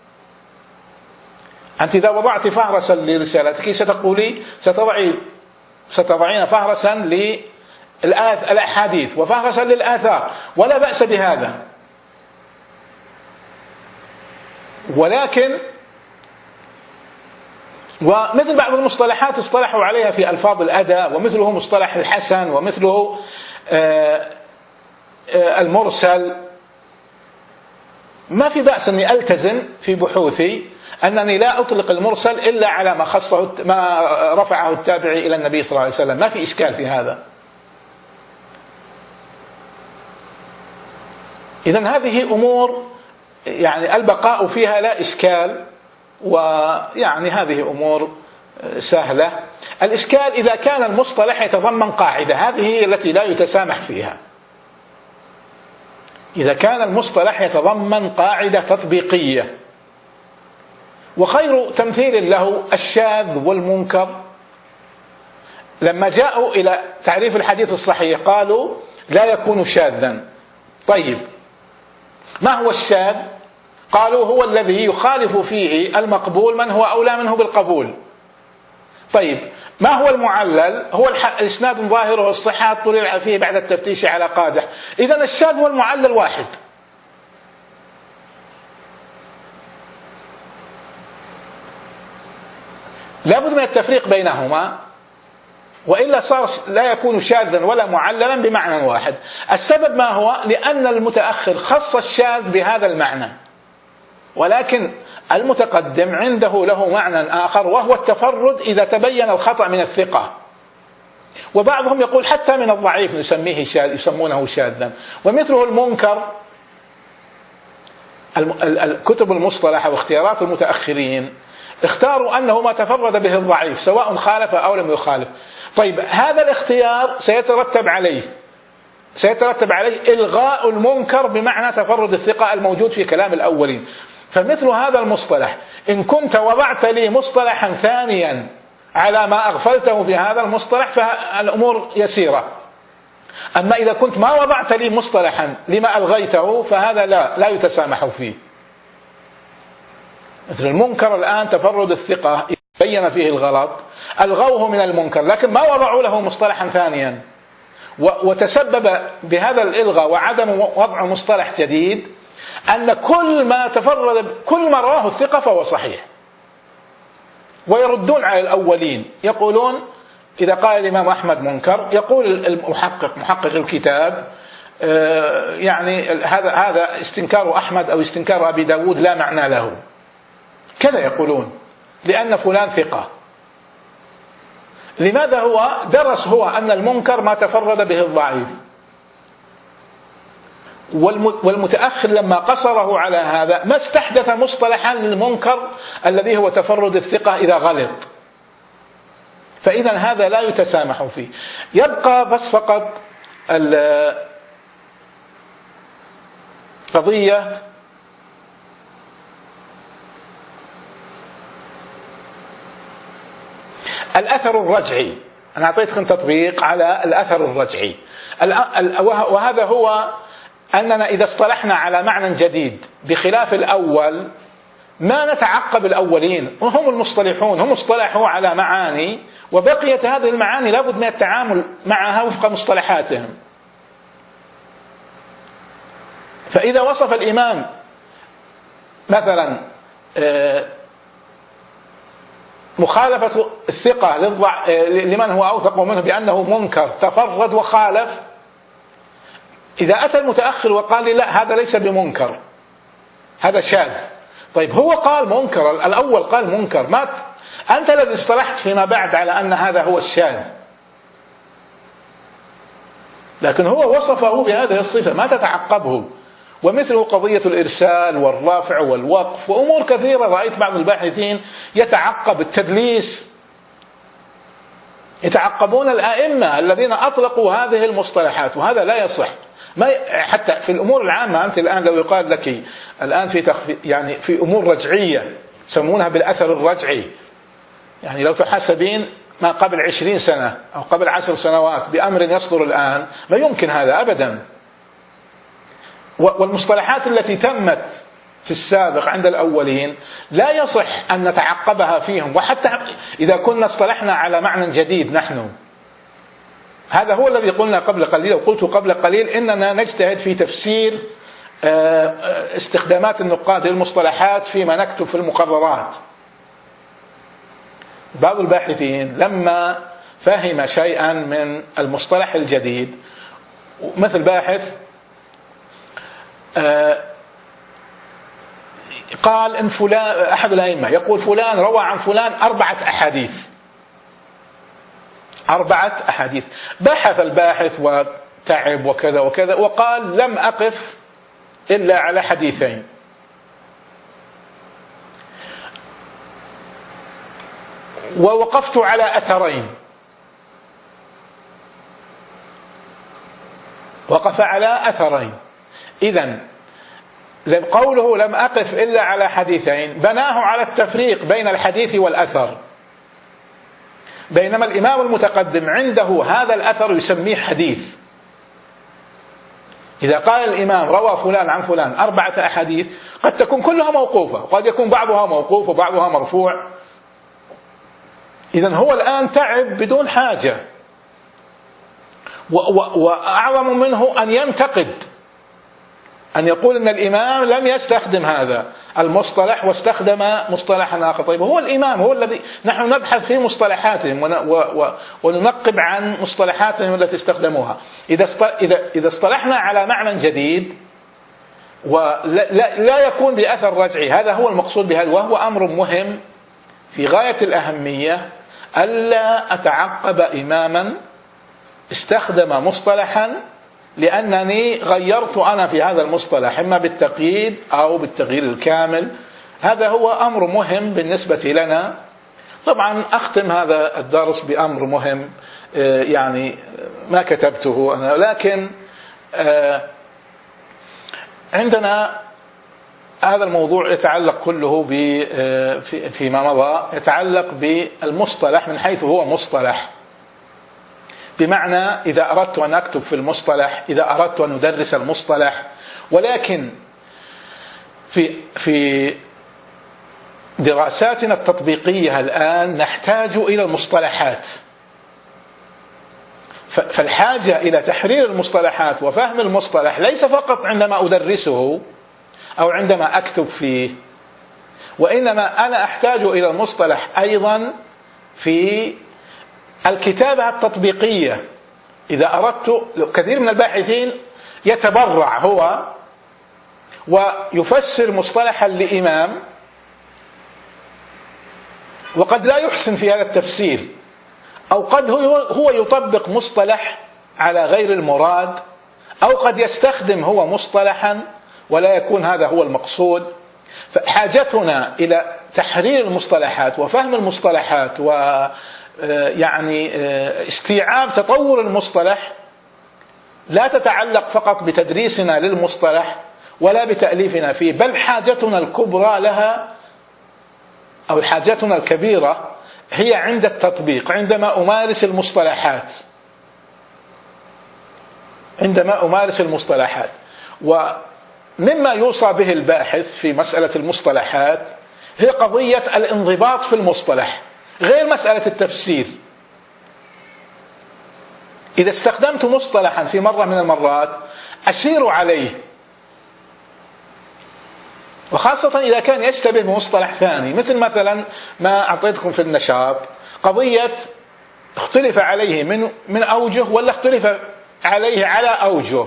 أنت إذا وضعت فهرسا لرسالتك ستضعين فهرسا للأحاديث وفهرسا للآثار، ولا بأس بهذا. ولكن ومثل بعض المصطلحات اصطلحوا عليها في ألفاظ الأداء، ومثله مصطلح الحسن، ومثله المرسل. ما في بأس أني ألتزم في بحوثي أنني لا أطلق المرسل إلا على ما رفعه التابعي إلى النبي صلى الله عليه وسلم، ما في إشكال في هذا. إذن هذه أمور يعني البقاء فيها لا إشكال، ويعني هذه أمور سهلة. الإشكال إذا كان المصطلح يتضمن قاعدة، هذه هي التي لا يتسامح فيها. إذا كان المصطلح يتضمن قاعدة تطبيقية، وخير تمثيل له الشاذ والمنكر. لما جاءوا إلى تعريف الحديث الصحيح قالوا لا يكون شاذا. طيب، ما هو الشاذ؟ قالوا هو الذي يخالف فيه المقبول من هو أولى منه بالقبول. طيب، ما هو المعلل؟ هو إسناد ظاهره الصحة طلع فيه بعد التفتيش على قادح. إذن الشاذ والمعلل واحد. لا بد من التفريق بينهما، وإلا صار لا يكون شاذا ولا معللا بمعنى واحد. السبب ما هو؟ لأن المتأخر خص الشاذ بهذا المعنى، ولكن المتقدم عنده له معنى آخر، وهو التفرد إذا تبين الخطأ من الثقة. وبعضهم يقول حتى من الضعيف نسميه شاذ، يسمونه شاذا. ومثله المنكر، الكتب المصطلح واختيارات المتأخرين اختاروا أنه ما تفرد به الضعيف سواء خالف أو لم يخالف. طيب هذا الاختيار سيترتب عليه إلغاء المنكر بمعنى تفرد الثقة الموجود في كلام الأولين. فمثل هذا المصطلح إن كنت وضعت لي مصطلحا ثانيا على ما أغفلته في هذا المصطلح فالأمور يسيرة. أما إذا كنت ما وضعت لي مصطلحا لما ألغيته فهذا لا يتسامح فيه. مثل المنكر الآن تفرد الثقة بين فيه الغلط، ألغوه من المنكر، لكن ما وضعوا له مصطلحا ثانيا، وتسبب بهذا الإلغاء وعدم وضع مصطلح جديد أن كل ما رواه الثقة فهو صحيح. ويردون على الأولين، يقولون إذا قال الإمام أحمد منكر، يقول محقق الكتاب يعني هذا استنكار أحمد أو استنكار أبي داود لا معنى له، كذا يقولون، لأن فلان ثقة. لماذا؟ هو درس أن المنكر ما تفرد به الضعيف، والمتأخر لما قصره على هذا ما استحدث مصطلحا للمنكر الذي هو تفرد الثقة إذا غلط. فإذا هذا لا يتسامح فيه. يبقى بس فقط قضية الأثر الرجعي. أنا أعطيتكم تطبيق على الأثر الرجعي، وهذا هو أننا إذا اصطلحنا على معنى جديد بخلاف الأول ما نتعقب الأولين، وهم المصطلحون، هم اصطلحوا على معاني وبقيت هذه المعاني لابد من التعامل معها وفق مصطلحاتهم. فإذا وصف الإمام مثلا مخالفة الثقة لمن هو أوثق منه بأنه منكر تفرد وخالف، إذا أتى المتأخر وقال لي لا هذا ليس بمنكر هذا شاذ، طيب هو قال منكر، الأول قال منكر، أنت الذي اصطلحت فيما بعد على أن هذا هو الشاذ، لكن هو وصفه بهذه الصفة ما تتعقبه. ومثله قضية الإرسال والرافع والوقف وأمور كثيرة. رأيت بعض الباحثين يتعقب التدليس، يتعقبون الأئمة الذين أطلقوا هذه المصطلحات، وهذا لا يصح. حتى في الأمور العامة، أنت الآن لو يقال لك الآن يعني في أمور رجعية يسمونها بالأثر الرجعي، يعني لو تحسبين ما قبل 20 سنة أو قبل 10 سنوات بأمر يصدر الآن لا يمكن هذا أبدا. والمصطلحات التي تمت في السابق عند الأولين لا يصح أن نتعقبها فيهم، وحتى إذا كنا اصطلحنا على معنى جديد نحن. هذا هو الذي قلنا قبل قليل، وقلت قبل قليل إننا نجتهد في تفسير استخدامات النقاد للمصطلحات فيما نكتب في المقررات. بعض الباحثين لما فهم شيئا من المصطلح الجديد، مثل باحث قال إن فلان، أحد الأئمة يقول فلان روى عن فلان 4 أحاديث. بحث الباحث وتعب وكذا وكذا وقال لم أقف إلا على 2 حديث، ووقفت على 2 أثرين. وقف على 2 أثرين. إذن قوله لم أقف إلا على 2 حديثين بناه على التفريق بين الحديث والأثر، بينما الإمام المتقدم عنده هذا الأثر يسميه حديث. إذا قال الإمام روى فلان عن فلان 4 أحاديث قد تكون كلها موقوفة، وقد يكون بعضها موقوف وبعضها مرفوع. إذن هو الآن تعب بدون حاجة، وأعظم منه أن ينتقد أن يقول أن الإمام لم يستخدم هذا المصطلح واستخدم مصطلحا آخر. طيب هو الإمام هو الذي نحن نبحث في مصطلحاتهم وننقب عن مصطلحاتهم التي استخدموها. إذا اصطلحنا على معنى جديد ولا يكون بأثر رجعي، هذا هو المقصود بهذا. وهو أمر مهم في غاية الأهمية ألا أتعقب إماما استخدم مصطلحا لأنني غيرت أنا في هذا المصطلح إما بالتقييد أو بالتغيير الكامل. هذا هو أمر مهم بالنسبة لنا. طبعا أختم هذا الدرس بأمر مهم يعني ما كتبته أنا، لكن عندنا هذا الموضوع يتعلق كله فيما مضى يتعلق بالمصطلح من حيث هو مصطلح، بمعنى إذا أردت أن أكتب في المصطلح، إذا أردت أن أدرس المصطلح. ولكن في دراساتنا التطبيقية الآن نحتاج إلى المصطلحات، فالحاجة إلى تحرير المصطلحات وفهم المصطلح ليس فقط عندما أدرسه أو عندما أكتب فيه، وإنما أنا أحتاج إلى المصطلح أيضا في الكتابة التطبيقية. إذا أردت، كثير من الباحثين يتبرع هو ويفسر مصطلحا لإمام وقد لا يحسن في هذا التفسير، أو قد هو يطبق مصطلح على غير المراد، أو قد يستخدم هو مصطلحا ولا يكون هذا هو المقصود. فحاجتنا إلى تحرير المصطلحات وفهم المصطلحات يعني استيعاب تطور المصطلح لا تتعلق فقط بتدريسنا للمصطلح ولا بتأليفنا فيه، بل حاجتنا الكبرى لها أو حاجتنا الكبيرة هي عند التطبيق، عندما أمارس المصطلحات. ومما يوصى به الباحث في مسألة المصطلحات هي قضية الانضباط في المصطلح، غير مسألة التفسير. إذا استخدمت مصطلحا في مرة من المرات أسير عليه، وخاصة إذا كان يشتبه بمصطلح ثاني، مثلا ما أعطيتكم في النشاط، قضية اختلف عليه من أوجه ولا اختلف عليه على أوجه.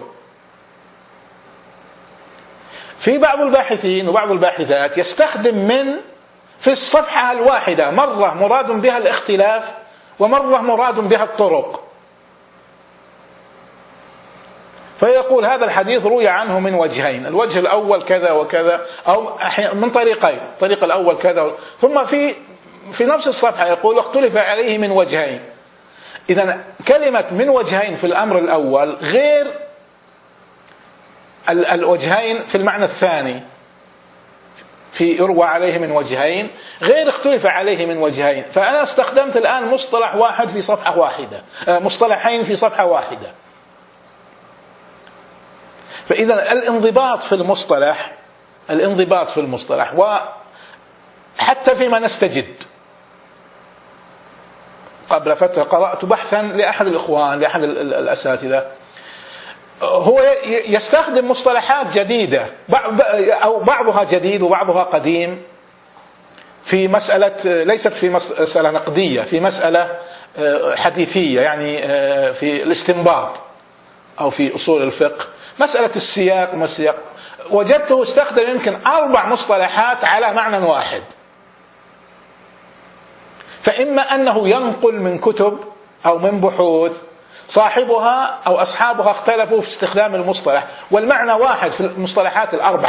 في بعض الباحثين وبعض الباحثات يستخدم في الصفحة الواحدة مرة مراد بها الاختلاف ومرة مراد بها الطرق، فيقول هذا الحديث روي عنه من وجهين، الوجه الأول كذا وكذا، أو من طريقين، الطريق الأول كذا، ثم في نفس الصفحة يقول اختلف عليه من وجهين. إذن كلمة من وجهين في الأمر الأول غير الوجهين في المعنى الثاني، في يروى عليه من وجهين غير اختلف عليه من وجهين. فأنا استخدمت الآن مصطلح واحد في صفحة واحدة، مصطلحين في صفحة واحدة. فإذا الانضباط في المصطلح وحتى فيما نستجد. قبل فترة قرأت بحثا لأحد الإخوان، لأحد الأساتذة، هو يستخدم مصطلحات جديدة أو بعضها جديد وبعضها قديم في مسألة، ليست في مسألة نقدية، في مسألة حديثية، يعني في الاستنباط أو في أصول الفقه، مسألة السياق وما السياق. وجدته استخدم يمكن 4 مصطلحات على معنى واحد. فإما أنه ينقل من كتب أو من بحوث صاحبها أو أصحابها اختلفوا في استخدام المصطلح والمعنى واحد في المصطلحات ال4،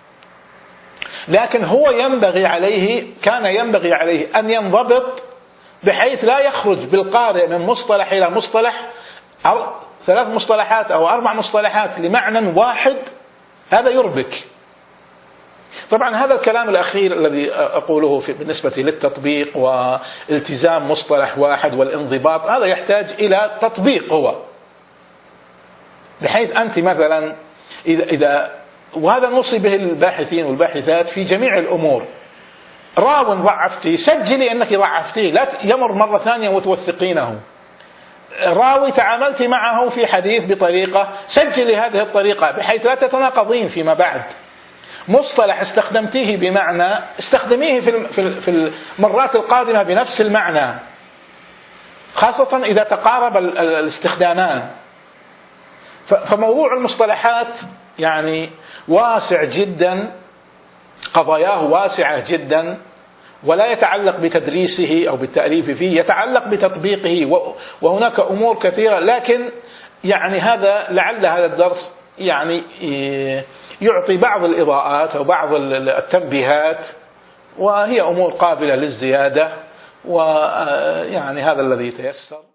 لكن هو كان ينبغي عليه أن ينضبط بحيث لا يخرج بالقارئ من مصطلح إلى مصطلح 3 مصطلحات أو 4 مصطلحات لمعنى واحد، هذا يربك. طبعا هذا الكلام الأخير الذي أقوله بالنسبة للتطبيق والتزام مصطلح واحد والانضباط، هذا يحتاج إلى تطبيق هو، بحيث أنت مثلا وهذا نوصي به الباحثين والباحثات في جميع الأمور، راو ضعفتي سجلي أنك ضعفتيه، لا يمر مرة ثانية وتوثقينه. راوي تعاملت معه في حديث بطريقة، سجلي هذه الطريقة بحيث لا تتناقضين فيما بعد. مصطلح استخدمتيه بمعنى استخدميه في المرات القادمة بنفس المعنى، خاصة إذا تقارب الاستخدامان. فموضوع المصطلحات يعني واسع جدا، قضاياه واسعة جدا، ولا يتعلق بتدريسه أو بالتأليف فيه، يتعلق بتطبيقه، وهناك أمور كثيرة. لكن يعني لعل هذا الدرس يعني يعطي بعض الإضاءات أو بعض التنبيهات، وهي أمور قابلة للزيادة، ويعني هذا الذي تيسر.